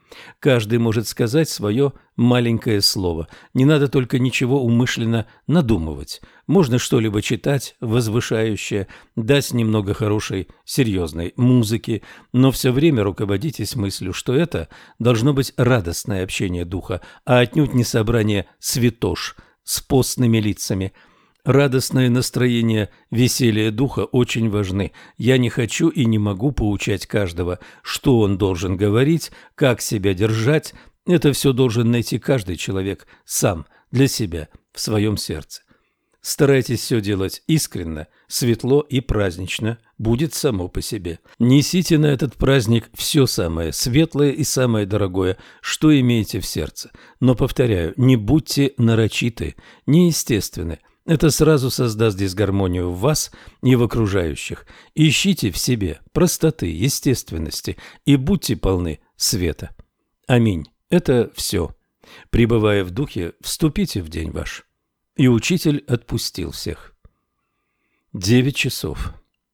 Каждый может сказать свое маленькое слово. Не надо только ничего умышленно надумывать. Можно что-либо читать, возвышающее, дать немного хорошей, серьезной музыки, но все время руководитесь мыслью, что это должно быть радостное общение духа, а отнюдь не собрание святош с постными лицами. Радостное настроение, веселье духа очень важны. Я не хочу и не могу поучать каждого, что он должен говорить, как себя держать. Это все должен найти каждый человек сам, для себя, в своем сердце. Старайтесь все делать искренно, светло и празднично, будет само по себе. Несите на этот праздник все самое светлое и самое дорогое, что имеете в сердце. Но, повторяю, не будьте нарочиты, неестественны. Это сразу создаст дисгармонию в вас и в окружающих. Ищите в себе простоты, естественности и будьте полны света. Аминь. Это все. Пребывая в духе, вступите в день ваш. И учитель отпустил всех. 9 часов.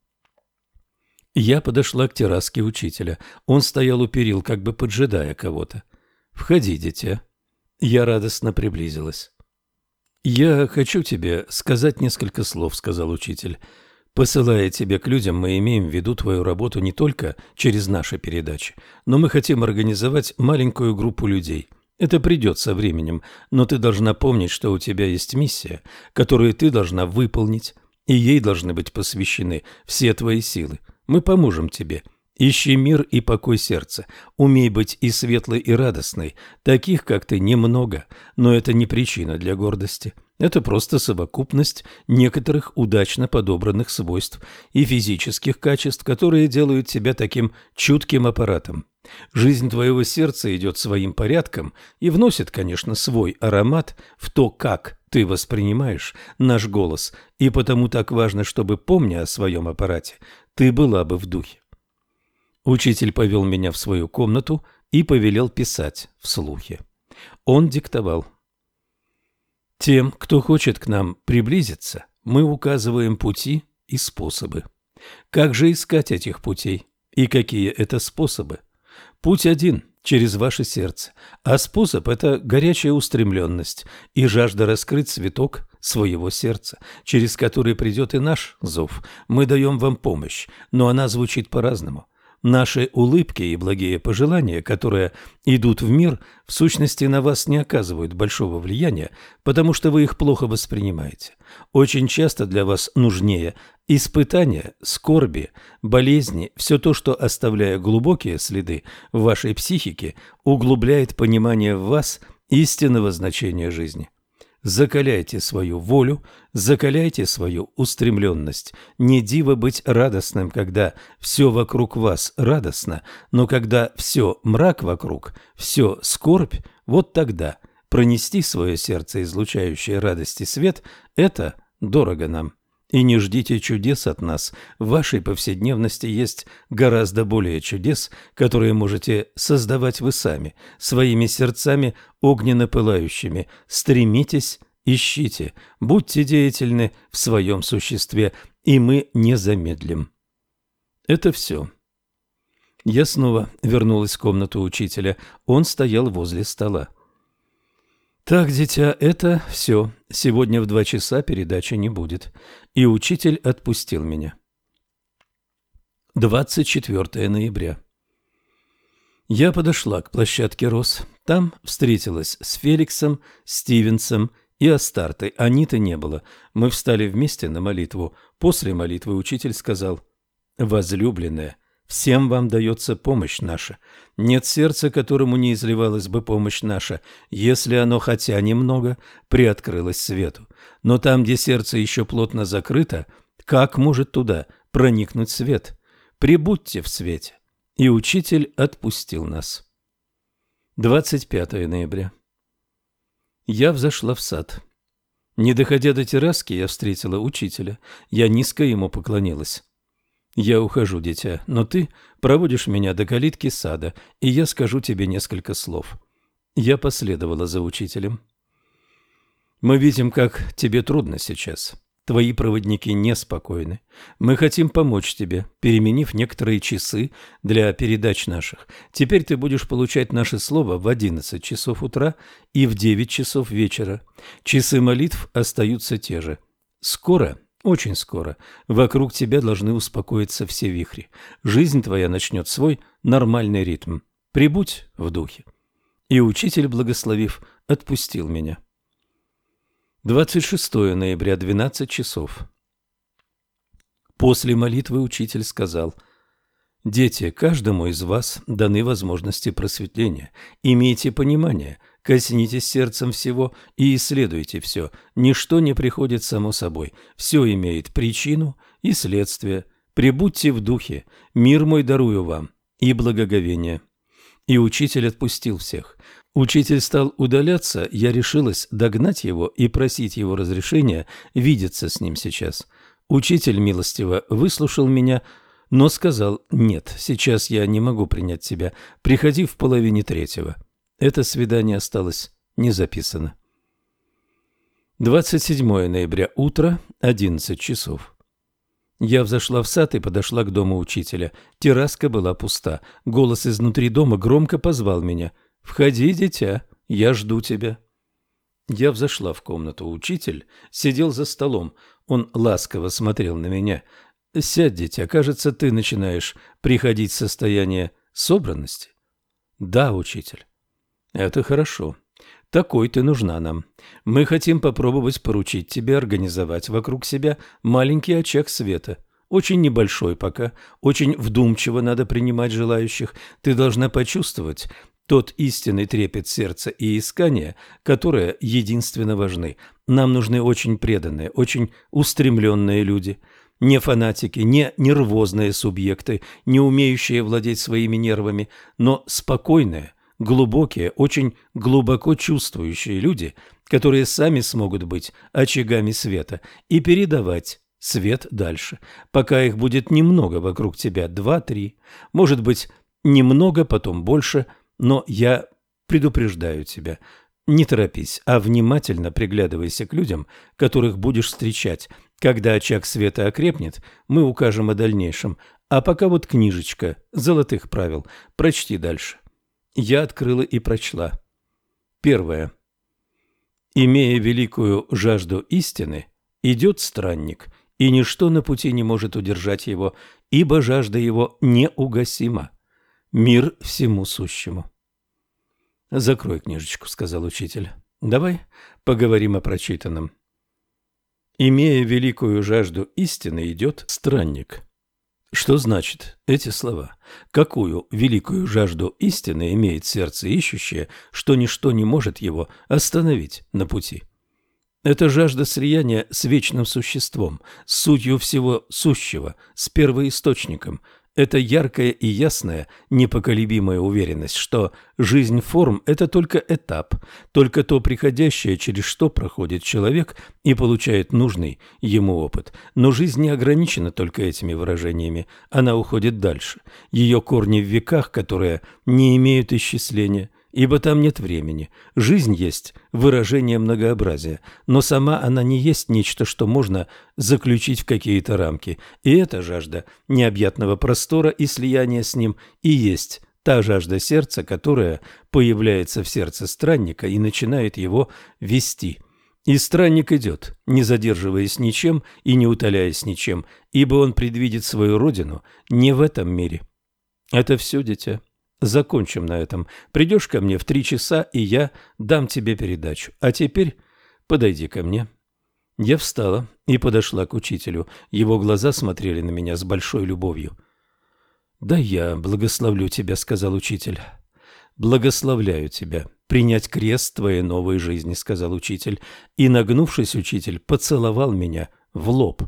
Я подошла к терраске учителя. Он стоял у перил, как бы поджидая кого-то. «Входи, дитя». Я радостно приблизилась. «Я хочу тебе сказать несколько слов», — сказал учитель. «Посылая тебя к людям, мы имеем в виду твою работу не только через наши передачи, но мы хотим организовать маленькую группу людей. Это придет со временем, но ты должна помнить, что у тебя есть миссия, которую ты должна выполнить, и ей должны быть посвящены все твои силы. Мы поможем тебе. Ищи мир и покой сердца. Умей быть и светлой, и радостной. Таких, как ты, немного, но это не причина для гордости. Это просто совокупность некоторых удачно подобранных свойств и физических качеств, которые делают тебя таким чутким аппаратом. Жизнь твоего сердца идет своим порядком и вносит, конечно, свой аромат в то, как ты воспринимаешь наш голос, и потому так важно, чтобы, помня о своем аппарате, ты была бы в духе. Учитель повел меня в свою комнату и повелел писать вслухе. Он диктовал. Тем, кто хочет к нам приблизиться, мы указываем пути и способы. Как же искать этих путей? И какие это способы? Путь один – через ваше сердце, а способ – это горячая устремленность и жажда раскрыть цветок своего сердца, через который придет и наш зов. Мы даем вам помощь, но она звучит по-разному. Наши улыбки и благие пожелания, которые идут в мир, в сущности на вас не оказывают большого влияния, потому что вы их плохо воспринимаете. Очень часто для вас нужнее испытания, скорби, болезни, все то, что, оставляя глубокие следы в вашей психике, углубляет понимание в вас истинного значения жизни. Закаляйте свою волю, закаляйте свою устремленность. Не диво быть радостным, когда все вокруг вас радостно, но когда все мрак вокруг, все скорбь, вот тогда пронести свое сердце, излучающее радость и свет, это дорого нам. И не ждите чудес от нас. В вашей повседневности есть гораздо более чудес, которые можете создавать вы сами, своими сердцами огненно пылающими. Стремитесь, ищите, будьте деятельны в своем существе, и мы не замедлим. Это все. Я снова вернулась в комнату учителя. Он стоял возле стола. «Так, дитя, это все. Сегодня в 2 часа передачи не будет». И учитель отпустил меня. 24 ноября. Я подошла к площадке роз. Там встретилась с Феликсом, Стивенсом и Астартой. Аниты не было. Мы встали вместе на молитву. После молитвы учитель сказал: «Возлюбленная, всем вам дается помощь наша. Нет сердца, которому не изливалась бы помощь наша, если оно хотя немного приоткрылось свету. Но там, где сердце еще плотно закрыто, как может туда проникнуть свет? Пребудьте в свете». И учитель отпустил нас. 25 ноября. Я взошла в сад. Не доходя до терраски, я встретила учителя. Я низко ему поклонилась. «Я ухожу, дитя, но ты проводишь меня до калитки сада, и я скажу тебе несколько слов». Я последовала за учителем. «Мы видим, как тебе трудно сейчас. Твои проводники неспокойны. Мы хотим помочь тебе, переменив некоторые часы для передач наших. Теперь ты будешь получать наше слово в 11 часов утра и в 9 часов вечера. Часы молитв остаются те же. Скоро, очень скоро, вокруг тебя должны успокоиться все вихри. Жизнь твоя начнет свой нормальный ритм. Прибудь в духе». И учитель, благословив, отпустил меня. 26 ноября, 12 часов. После молитвы учитель сказал: «Дети, каждому из вас даны возможности просветления. Имейте понимание, коснитесь сердцем всего и исследуйте все. Ничто не приходит само собой. Все имеет причину и следствие. Пребудьте в духе. Мир мой дарую вам и благоговение». И учитель отпустил всех. Учитель стал удаляться, я решилась догнать его и просить его разрешения видеться с ним сейчас. Учитель милостиво выслушал меня, но сказал: «Нет, сейчас я не могу принять тебя, приходи в 2:30». Это свидание осталось не записано. 27 ноября, утро, 11 часов. Я взошла в сад и подошла к дому учителя. Терраска была пуста. Голос изнутри дома громко позвал меня: «Входи, дитя, я жду тебя». Я взошла в комнату. Учитель сидел за столом. Он ласково смотрел на меня. «Сядь, дитя, кажется, ты начинаешь приходить в состояние собранности». «Да, учитель». «Это хорошо. Такой ты нужна нам. Мы хотим попробовать поручить тебе организовать вокруг себя маленький очаг света. Очень небольшой пока, очень вдумчиво надо принимать желающих. Ты должна почувствовать тот истинный трепет сердца и искания, которые единственно важны. Нам нужны очень преданные, очень устремленные люди. Не фанатики, не нервозные субъекты, не умеющие владеть своими нервами, но спокойные, глубокие, очень глубоко чувствующие люди, которые сами смогут быть очагами света и передавать свет дальше. Пока их будет немного вокруг тебя, 2-3, может быть, немного, потом больше, но я предупреждаю тебя, не торопись, а внимательно приглядывайся к людям, которых будешь встречать. Когда очаг света окрепнет, мы укажем о дальнейшем, а пока вот книжечка золотых правил, прочти дальше. Я открыла и прочла. 1. Имея великую жажду истины, идет странник, и ничто на пути не может удержать его, ибо жажда его неугасима. Мир всему сущему. «Закрой книжечку», — сказал учитель. «Давай поговорим о прочитанном». «Имея великую жажду истины, идет странник». Что значит эти слова? Какую великую жажду истины имеет сердце первоищущее, что ничто не может его остановить на пути? Это жажда слияния с вечным существом, с сутью всего сущего, с первоисточником. Это яркая и ясная, непоколебимая уверенность, что жизнь форм – это только этап, только то приходящее, через что проходит человек и получает нужный ему опыт. Но жизнь не ограничена только этими выражениями, она уходит дальше. Ее корни в веках, которые не имеют исчисления, ибо там нет времени. Жизнь есть выражение многообразия, но сама она не есть нечто, что можно заключить в какие-то рамки. И эта жажда необъятного простора и слияния с ним и есть та жажда сердца, которая появляется в сердце странника и начинает его вести. И странник идет, не задерживаясь ничем и не утоляясь ничем, ибо он предвидит свою родину не в этом мире. Это все, дитя. Закончим на этом. Придешь ко мне в 3 часа, и я дам тебе передачу. А теперь подойди ко мне». Я встала и подошла к учителю. Его глаза смотрели на меня с большой любовью. «Да я благословлю тебя», — сказал учитель. «Благословляю тебя принять крест твоей новой жизни», — сказал учитель. И, нагнувшись, учитель поцеловал меня в лоб.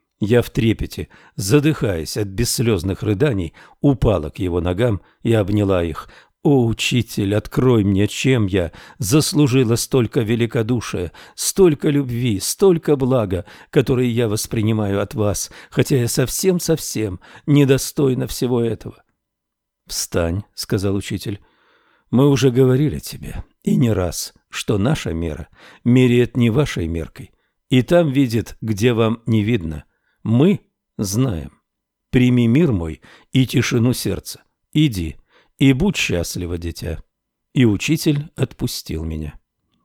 Я в трепете, задыхаясь от бесслезных рыданий, упала к его ногам и обняла их. «О, учитель, открой мне, чем я заслужила столько великодушия, столько любви, столько блага, которые я воспринимаю от вас, хотя я совсем-совсем недостойна всего этого». «Встань», — сказал учитель. «Мы уже говорили тебе, и не раз, что наша мера меряет не вашей меркой, и там видит, где вам не видно. Мы знаем. Прими мир мой и тишину сердца. Иди и будь счастлива, дитя». И учитель отпустил меня.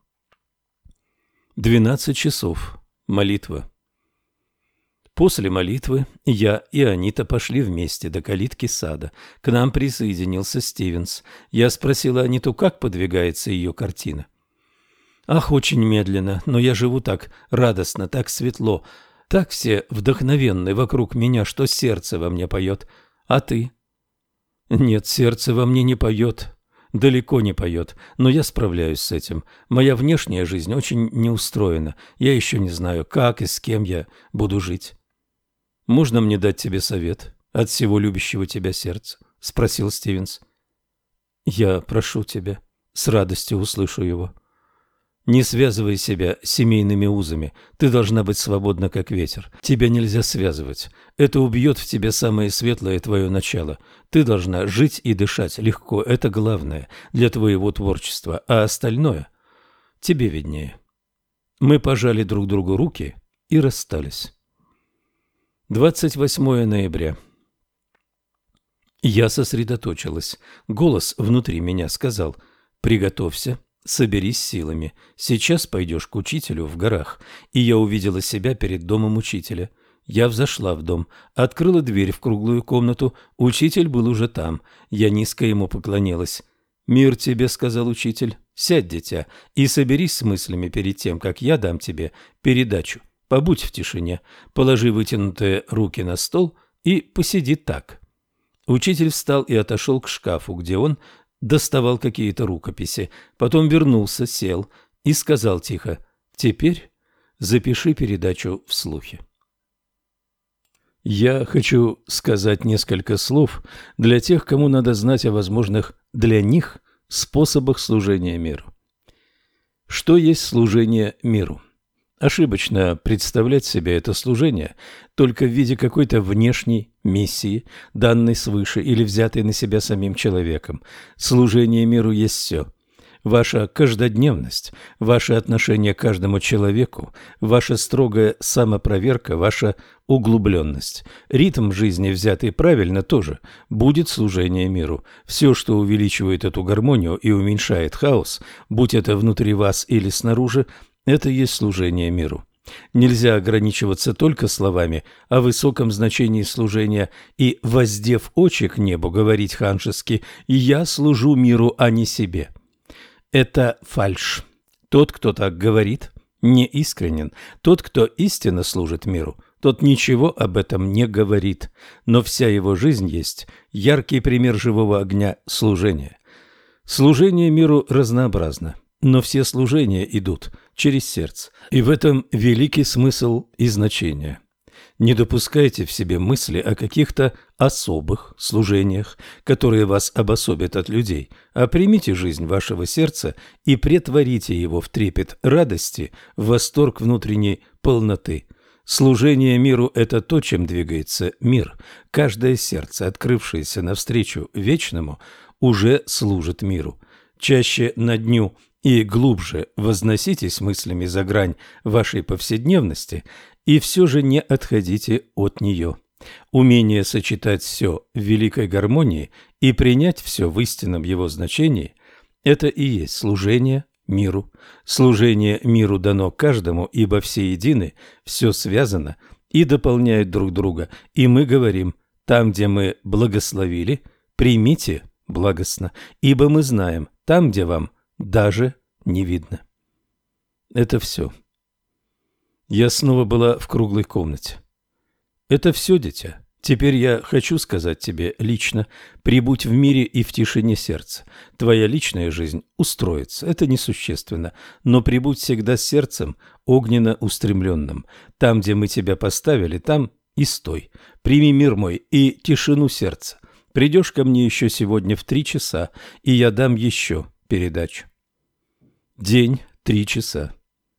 12 часов. Молитва. После молитвы я и Анита пошли вместе до калитки сада. К нам присоединился Стивенс. Я спросила Аниту, как подвигается ее картина. «Ах, очень медленно, но я живу так радостно, так светло, так все вдохновенны вокруг меня, что сердце во мне поет. А ты?» «Нет, сердце во мне не поет, далеко не поет, но я справляюсь с этим. Моя внешняя жизнь очень неустроена. Я еще не знаю, как и с кем я буду жить». «Можно мне дать тебе совет от всего любящего тебя сердца?» — спросил Стивенс. «Я прошу тебя, с радостью услышу его. Не связывай себя семейными узами. Ты должна быть свободна, как ветер. Тебя нельзя связывать. Это убьет в тебе самое светлое твое начало. Ты должна жить и дышать легко. Это главное для твоего творчества, а остальное тебе виднее». Мы пожали друг другу руки и расстались. 28 ноября. Я сосредоточилась. Голос внутри меня сказал: «Приготовься, соберись силами. Сейчас пойдешь к учителю в горах». И я увидела себя перед домом учителя. Я взошла в дом, открыла дверь в круглую комнату. Учитель был уже там. Я низко ему поклонилась. «Мир тебе», — сказал учитель. «Сядь, дитя, и соберись с мыслями перед тем, как я дам тебе передачу. Побудь в тишине, положи вытянутые руки на стол и посиди так». Учитель встал и отошел к шкафу, где он доставал какие-то рукописи. Потом вернулся, сел и сказал тихо: «Теперь запиши передачу вслухе». Я хочу сказать несколько слов для тех, кому надо знать о возможных для них способах служения миру. Что есть служение миру? Ошибочно представлять себе это служение только в виде какой-то внешней миссии, данной свыше или взятой на себя самим человеком. Служение миру есть все. Ваша каждодневность, ваше отношение к каждому человеку, ваша строгая самопроверка, ваша углубленность. Ритм жизни, взятый правильно, тоже будет служение миру. Все, что увеличивает эту гармонию и уменьшает хаос, будь это внутри вас или снаружи, это есть служение миру. Нельзя ограничиваться только словами о высоком значении служения и, воздев очи к небу, говорить ханжески «я служу миру, а не себе». Это фальшь. Тот, кто так говорит, не искренен. Тот, кто истинно служит миру, тот ничего об этом не говорит. Но вся его жизнь есть яркий пример живого огня служения. Служение миру разнообразно, но все служения идут через сердце. И в этом великий смысл и значение. Не допускайте в себе мысли о каких-то особых служениях, которые вас обособят от людей, а примите жизнь вашего сердца и претворите его в трепет радости, в восторг внутренней полноты. Служение миру – это то, чем двигается мир. Каждое сердце, открывшееся навстречу вечному, уже служит миру. Чаще на дню и глубже возноситесь мыслями за грань вашей повседневности, и все же не отходите от нее. Умение сочетать все в великой гармонии и принять все в истинном его значении – это и есть служение миру. Служение миру дано каждому, ибо все едины, все связано и дополняют друг друга. И мы говорим: там, где мы благословили, примите благостно, ибо мы знаем, там, где вам даже не видно. Это все. Я снова была в круглой комнате. Это все, дитя. Теперь я хочу сказать тебе лично: прибудь в мире и в тишине сердца. Твоя личная жизнь устроится, это несущественно, но прибудь всегда с сердцем огненно устремленным. Там, где мы тебя поставили, там и стой. Прими мир мой и тишину сердца. Придешь ко мне еще сегодня в 3 часа, и я дам еще передачу. День 3 часа.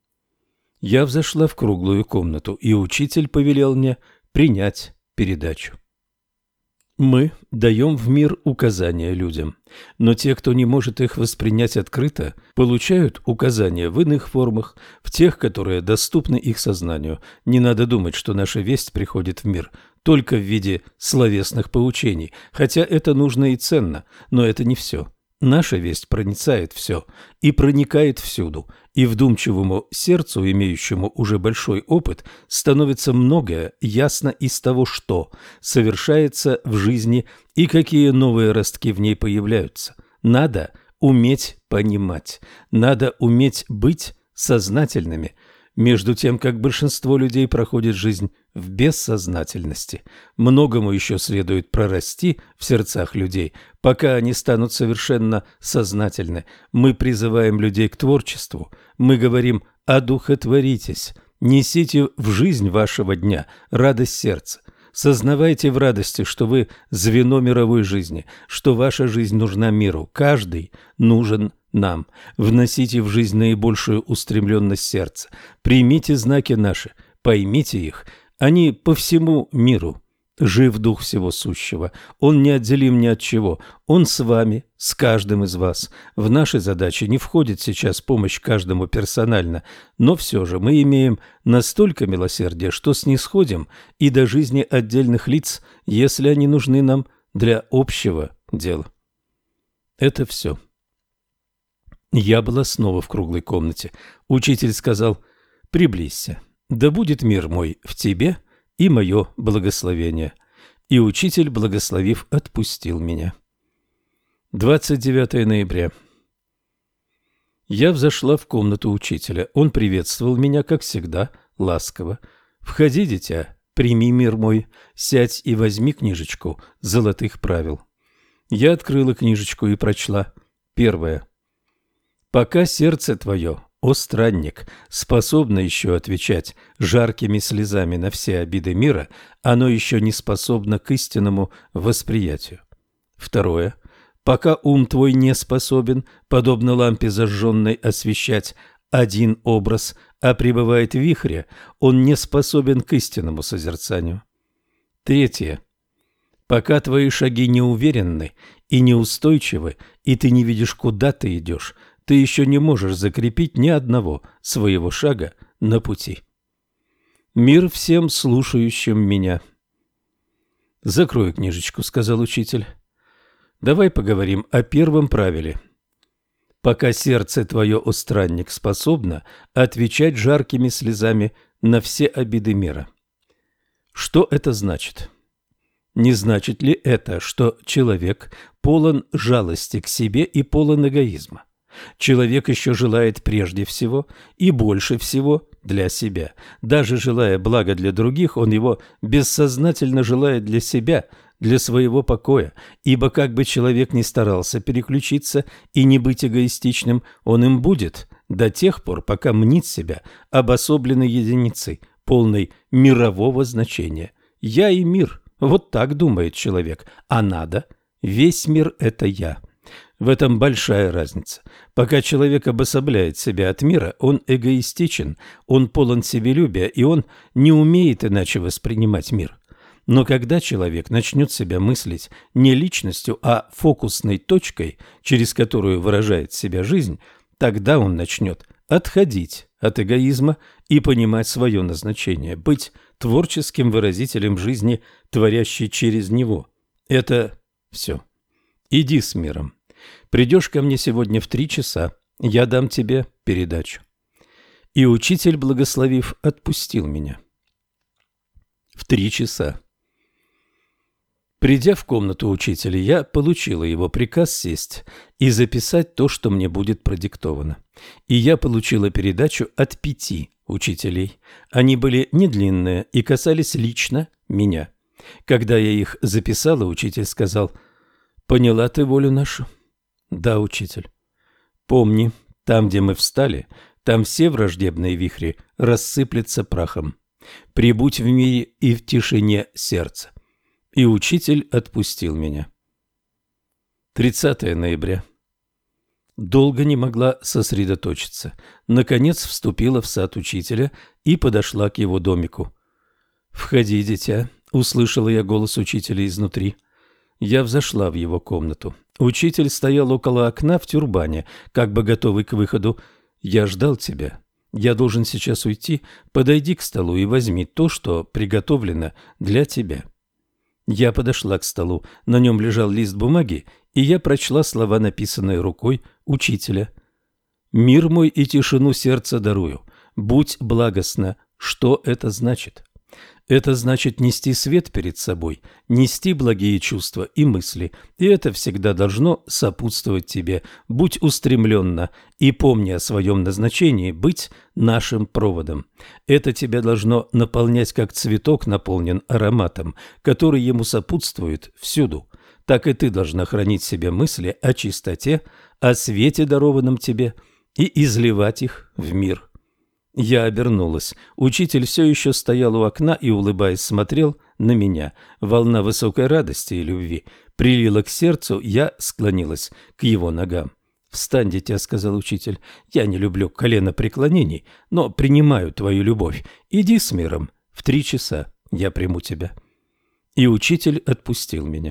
Я взошла в круглую комнату, и учитель повелел мне принять передачу. Мы даем в мир указания людям, но те, кто не может их воспринять открыто, получают указания в иных формах, в тех, которые доступны их сознанию. Не надо думать, что наша весть приходит в мир только в виде словесных поучений, хотя это нужно и ценно, но это не все. Наша весть проницает все и проникает всюду, и вдумчивому сердцу, имеющему уже большой опыт, становится многое ясно из того, что совершается в жизни и какие новые ростки в ней появляются. Надо уметь понимать, надо уметь быть сознательными, между тем, как большинство людей проходит жизнь в бессознательности. Многому еще следует прорасти в сердцах людей, пока они станут совершенно сознательны. Мы призываем людей к творчеству, мы говорим «одухотворитесь», несите в жизнь вашего дня радость сердца. Сознавайте в радости, что вы звено мировой жизни, что ваша жизнь нужна миру, каждый нужен нам. Вносите в жизнь наибольшую устремленность сердца. Примите знаки наши, поймите их. Они по всему миру. Жив Дух Всего Сущего. Он неотделим ни от чего. Он с вами, с каждым из вас. В наши задачи не входит сейчас помощь каждому персонально, но все же мы имеем настолько милосердия, что снисходим и до жизни отдельных лиц, если они нужны нам для общего дела. Это все. Я была снова в круглой комнате. Учитель сказал: «Приблизься, да будет мир мой в тебе и мое благословение». И учитель, благословив, отпустил меня. 29 ноября. Я взошла в комнату учителя. Он приветствовал меня, как всегда, ласково. «Входи, дитя, прими мир мой, сядь и возьми книжечку золотых правил». Я открыла книжечку и прочла. Первое. «Пока сердце твое, о странник, способно еще отвечать жаркими слезами на все обиды мира, оно еще не способно к истинному восприятию». Второе. «Пока ум твой не способен, подобно лампе зажженной, освещать один образ, а пребывает в вихре, он не способен к истинному созерцанию». Третье. «Пока твои шаги неуверенны и неустойчивы, и ты не видишь, куда ты идешь, ты еще не можешь закрепить ни одного своего шага на пути». Мир всем слушающим меня. «Закрой книжечку», — сказал учитель. «Давай поговорим о первом правиле. Пока сердце твое, о странник, способно отвечать жаркими слезами на все обиды мира». Что это значит? Не значит ли это, что человек полон жалости к себе и полон эгоизма? Человек еще желает прежде всего и больше всего для себя. Даже желая блага для других, он его бессознательно желает для себя, для своего покоя, ибо как бы человек ни старался переключиться и не быть эгоистичным, он им будет до тех пор, пока мнит себя обособленной единицей, полной мирового значения. «Я и мир», вот так думает человек, а надо, весь мир – это я. В этом большая разница. Пока человек обособляет себя от мира, он эгоистичен, он полон себелюбия, и он не умеет иначе воспринимать мир. Но когда человек начнет себя мыслить не личностью, а фокусной точкой, через которую выражает себя жизнь, тогда он начнет отходить от эгоизма и понимать свое назначение, быть творческим выразителем жизни, творящей через него. Это все. Иди с миром. Придешь ко мне сегодня в 3 часа, я дам тебе передачу». И учитель, благословив, отпустил меня. В 3 часа. Придя в комнату учителя, я получила его приказ сесть и записать то, что мне будет продиктовано. И я получила передачу от 5 учителей. Они были не длинные и касались лично меня. Когда я их записала, учитель сказал: «Поняла ты волю нашу?» «Да, учитель». «Помни, там, где мы встали, там все враждебные вихри рассыплются прахом. Прибудь в мире и в тишине сердца». И учитель отпустил меня. 30 ноября. Долго не могла сосредоточиться. Наконец вступила в сад учителя и подошла к его домику. «Входи, дитя», — услышала я голос учителя изнутри. Я взошла в его комнату. Учитель стоял около окна в тюрбане, как бы готовый к выходу. «Я ждал тебя. Я должен сейчас уйти. Подойди к столу и возьми то, что приготовлено для тебя». Я подошла к столу. На нем лежал лист бумаги, и я прочла слова, написанные рукой учителя. «Мир мой и тишину сердца дарую. Будь благостна». Что это значит? Это значит нести свет перед собой, нести благие чувства и мысли, и это всегда должно сопутствовать тебе. Будь устремленна и помни о своем назначении быть нашим проводом. Это тебя должно наполнять, как цветок наполнен ароматом, который ему сопутствует всюду. Так и ты должна хранить в себе мысли о чистоте, о свете, дарованном тебе, и изливать их в мир. Я обернулась. Учитель все еще стоял у окна и, улыбаясь, смотрел на меня. Волна высокой радости и любви прилила к сердцу, я склонилась к его ногам. «Встань, дитя», — сказал учитель, — «я не люблю коленопреклонений, но принимаю твою любовь. Иди с миром. В 3 часа я приму тебя». И учитель отпустил меня.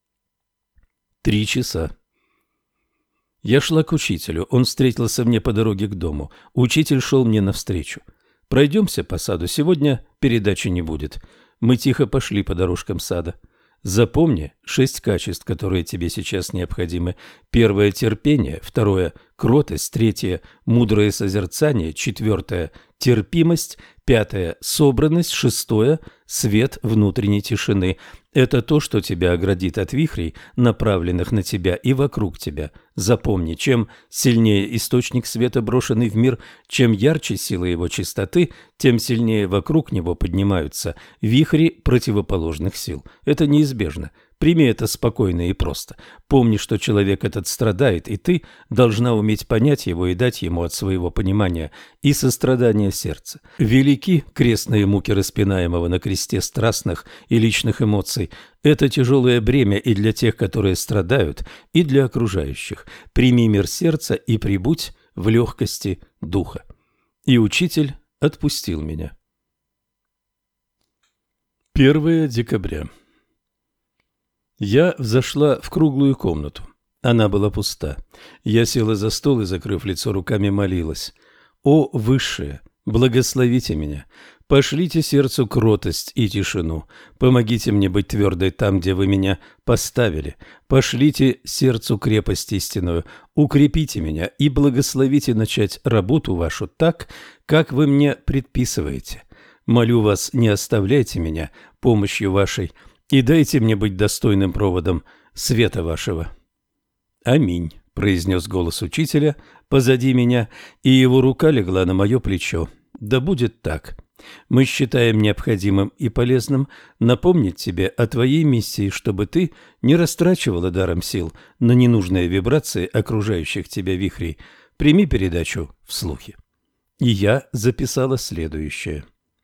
3 часа. Я шла к учителю, он встретился мне по дороге к дому. Учитель шел мне навстречу. «Пройдемся по саду, сегодня передачи не будет». Мы тихо пошли по дорожкам сада. Запомни 6 качеств, которые тебе сейчас необходимы. 1 – терпение, 2 – кротость, 3 – мудрое созерцание, 4 – терпимость, 5 – собранность, 6 – свет внутренней тишины. Это то, что тебя оградит от вихрей, направленных на тебя и вокруг тебя. Запомни, чем сильнее источник света, брошенный в мир, чем ярче сила его чистоты, тем сильнее вокруг него поднимаются вихри противоположных сил. Это неизбежно. Прими это спокойно и просто. Помни, что человек этот страдает, и ты должна уметь понять его и дать ему от своего понимания и сострадания сердца. Велики крестные муки распинаемого на кресте страстных и личных эмоций. Это тяжелое бремя и для тех, которые страдают, и для окружающих. Прими мир сердца и прибудь в легкости духа. И учитель отпустил меня. 1 декабря. Я взошла в круглую комнату. Она была пуста. Я села за стол и, закрыв лицо руками, молилась. «О, Высшее, благословите меня, пошлите сердцу кротость и тишину, помогите мне быть твердой там, где вы меня поставили, пошлите сердцу крепость истинную, укрепите меня и благословите начать работу вашу так, как вы мне предписываете. Молю вас, не оставляйте меня помощью вашей, и дайте мне быть достойным проводом света вашего». «Аминь», — произнес голос учителя позади меня, и его рука легла на мое плечо. «Да будет так. Мы считаем необходимым и полезным напомнить тебе о твоей миссии, чтобы ты не растрачивала даром сил на ненужные вибрации окружающих тебя вихрей. Прими передачу в слухе». И я записала следующее.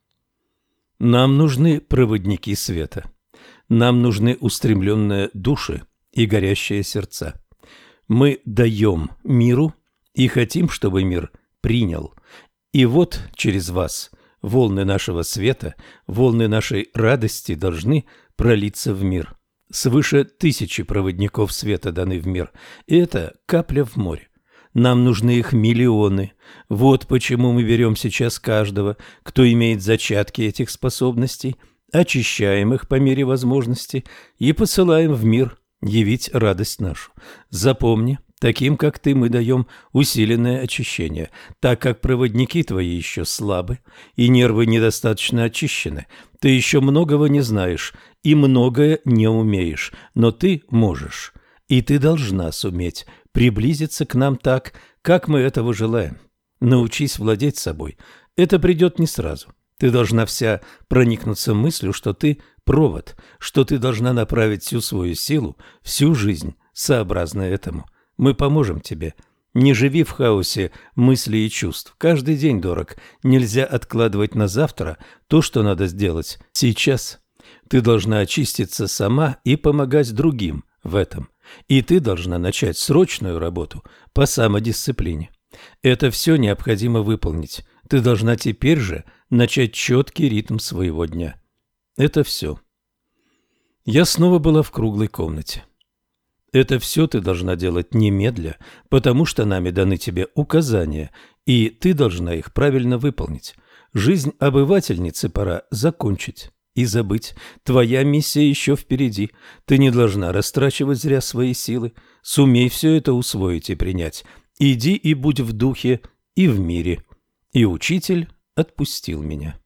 «Нам нужны проводники света. Нам нужны устремленные души и горящие сердца. Мы даем миру и хотим, чтобы мир принял. И вот через вас волны нашего света, волны нашей радости должны пролиться в мир. Свыше 1000 проводников света даны в мир, и это капля в море. Нам нужны их миллионы. Вот почему мы берем сейчас каждого, кто имеет зачатки этих способностей, очищаем их по мере возможности и посылаем в мир явить радость нашу. Запомни, таким, как ты, мы даем усиленное очищение, так как проводники твои еще слабы и нервы недостаточно очищены. Ты еще многого не знаешь и многое не умеешь, но ты можешь, и ты должна суметь приблизиться к нам так, как мы этого желаем. Научись владеть собой. Это придет не сразу. Ты должна вся проникнуться мыслью, что ты провод, что ты должна направить всю свою силу, всю жизнь, сообразно этому. Мы поможем тебе. Не живи в хаосе мыслей и чувств. Каждый день дорог. Нельзя откладывать на завтра то, что надо сделать сейчас. Ты должна очиститься сама и помогать другим в этом. И ты должна начать срочную работу по самодисциплине. Это все необходимо выполнить. Ты должна теперь же начать четкий ритм своего дня. Это все. Я снова была в круглой комнате. Это все ты должна делать немедля, потому что нами даны тебе указания, и ты должна их правильно выполнить. Жизнь обывательницы пора закончить и забыть. Твоя миссия еще впереди. Ты не должна растрачивать зря свои силы. Сумей все это усвоить и принять. Иди и будь в духе и в мире. И учитель отпустил меня.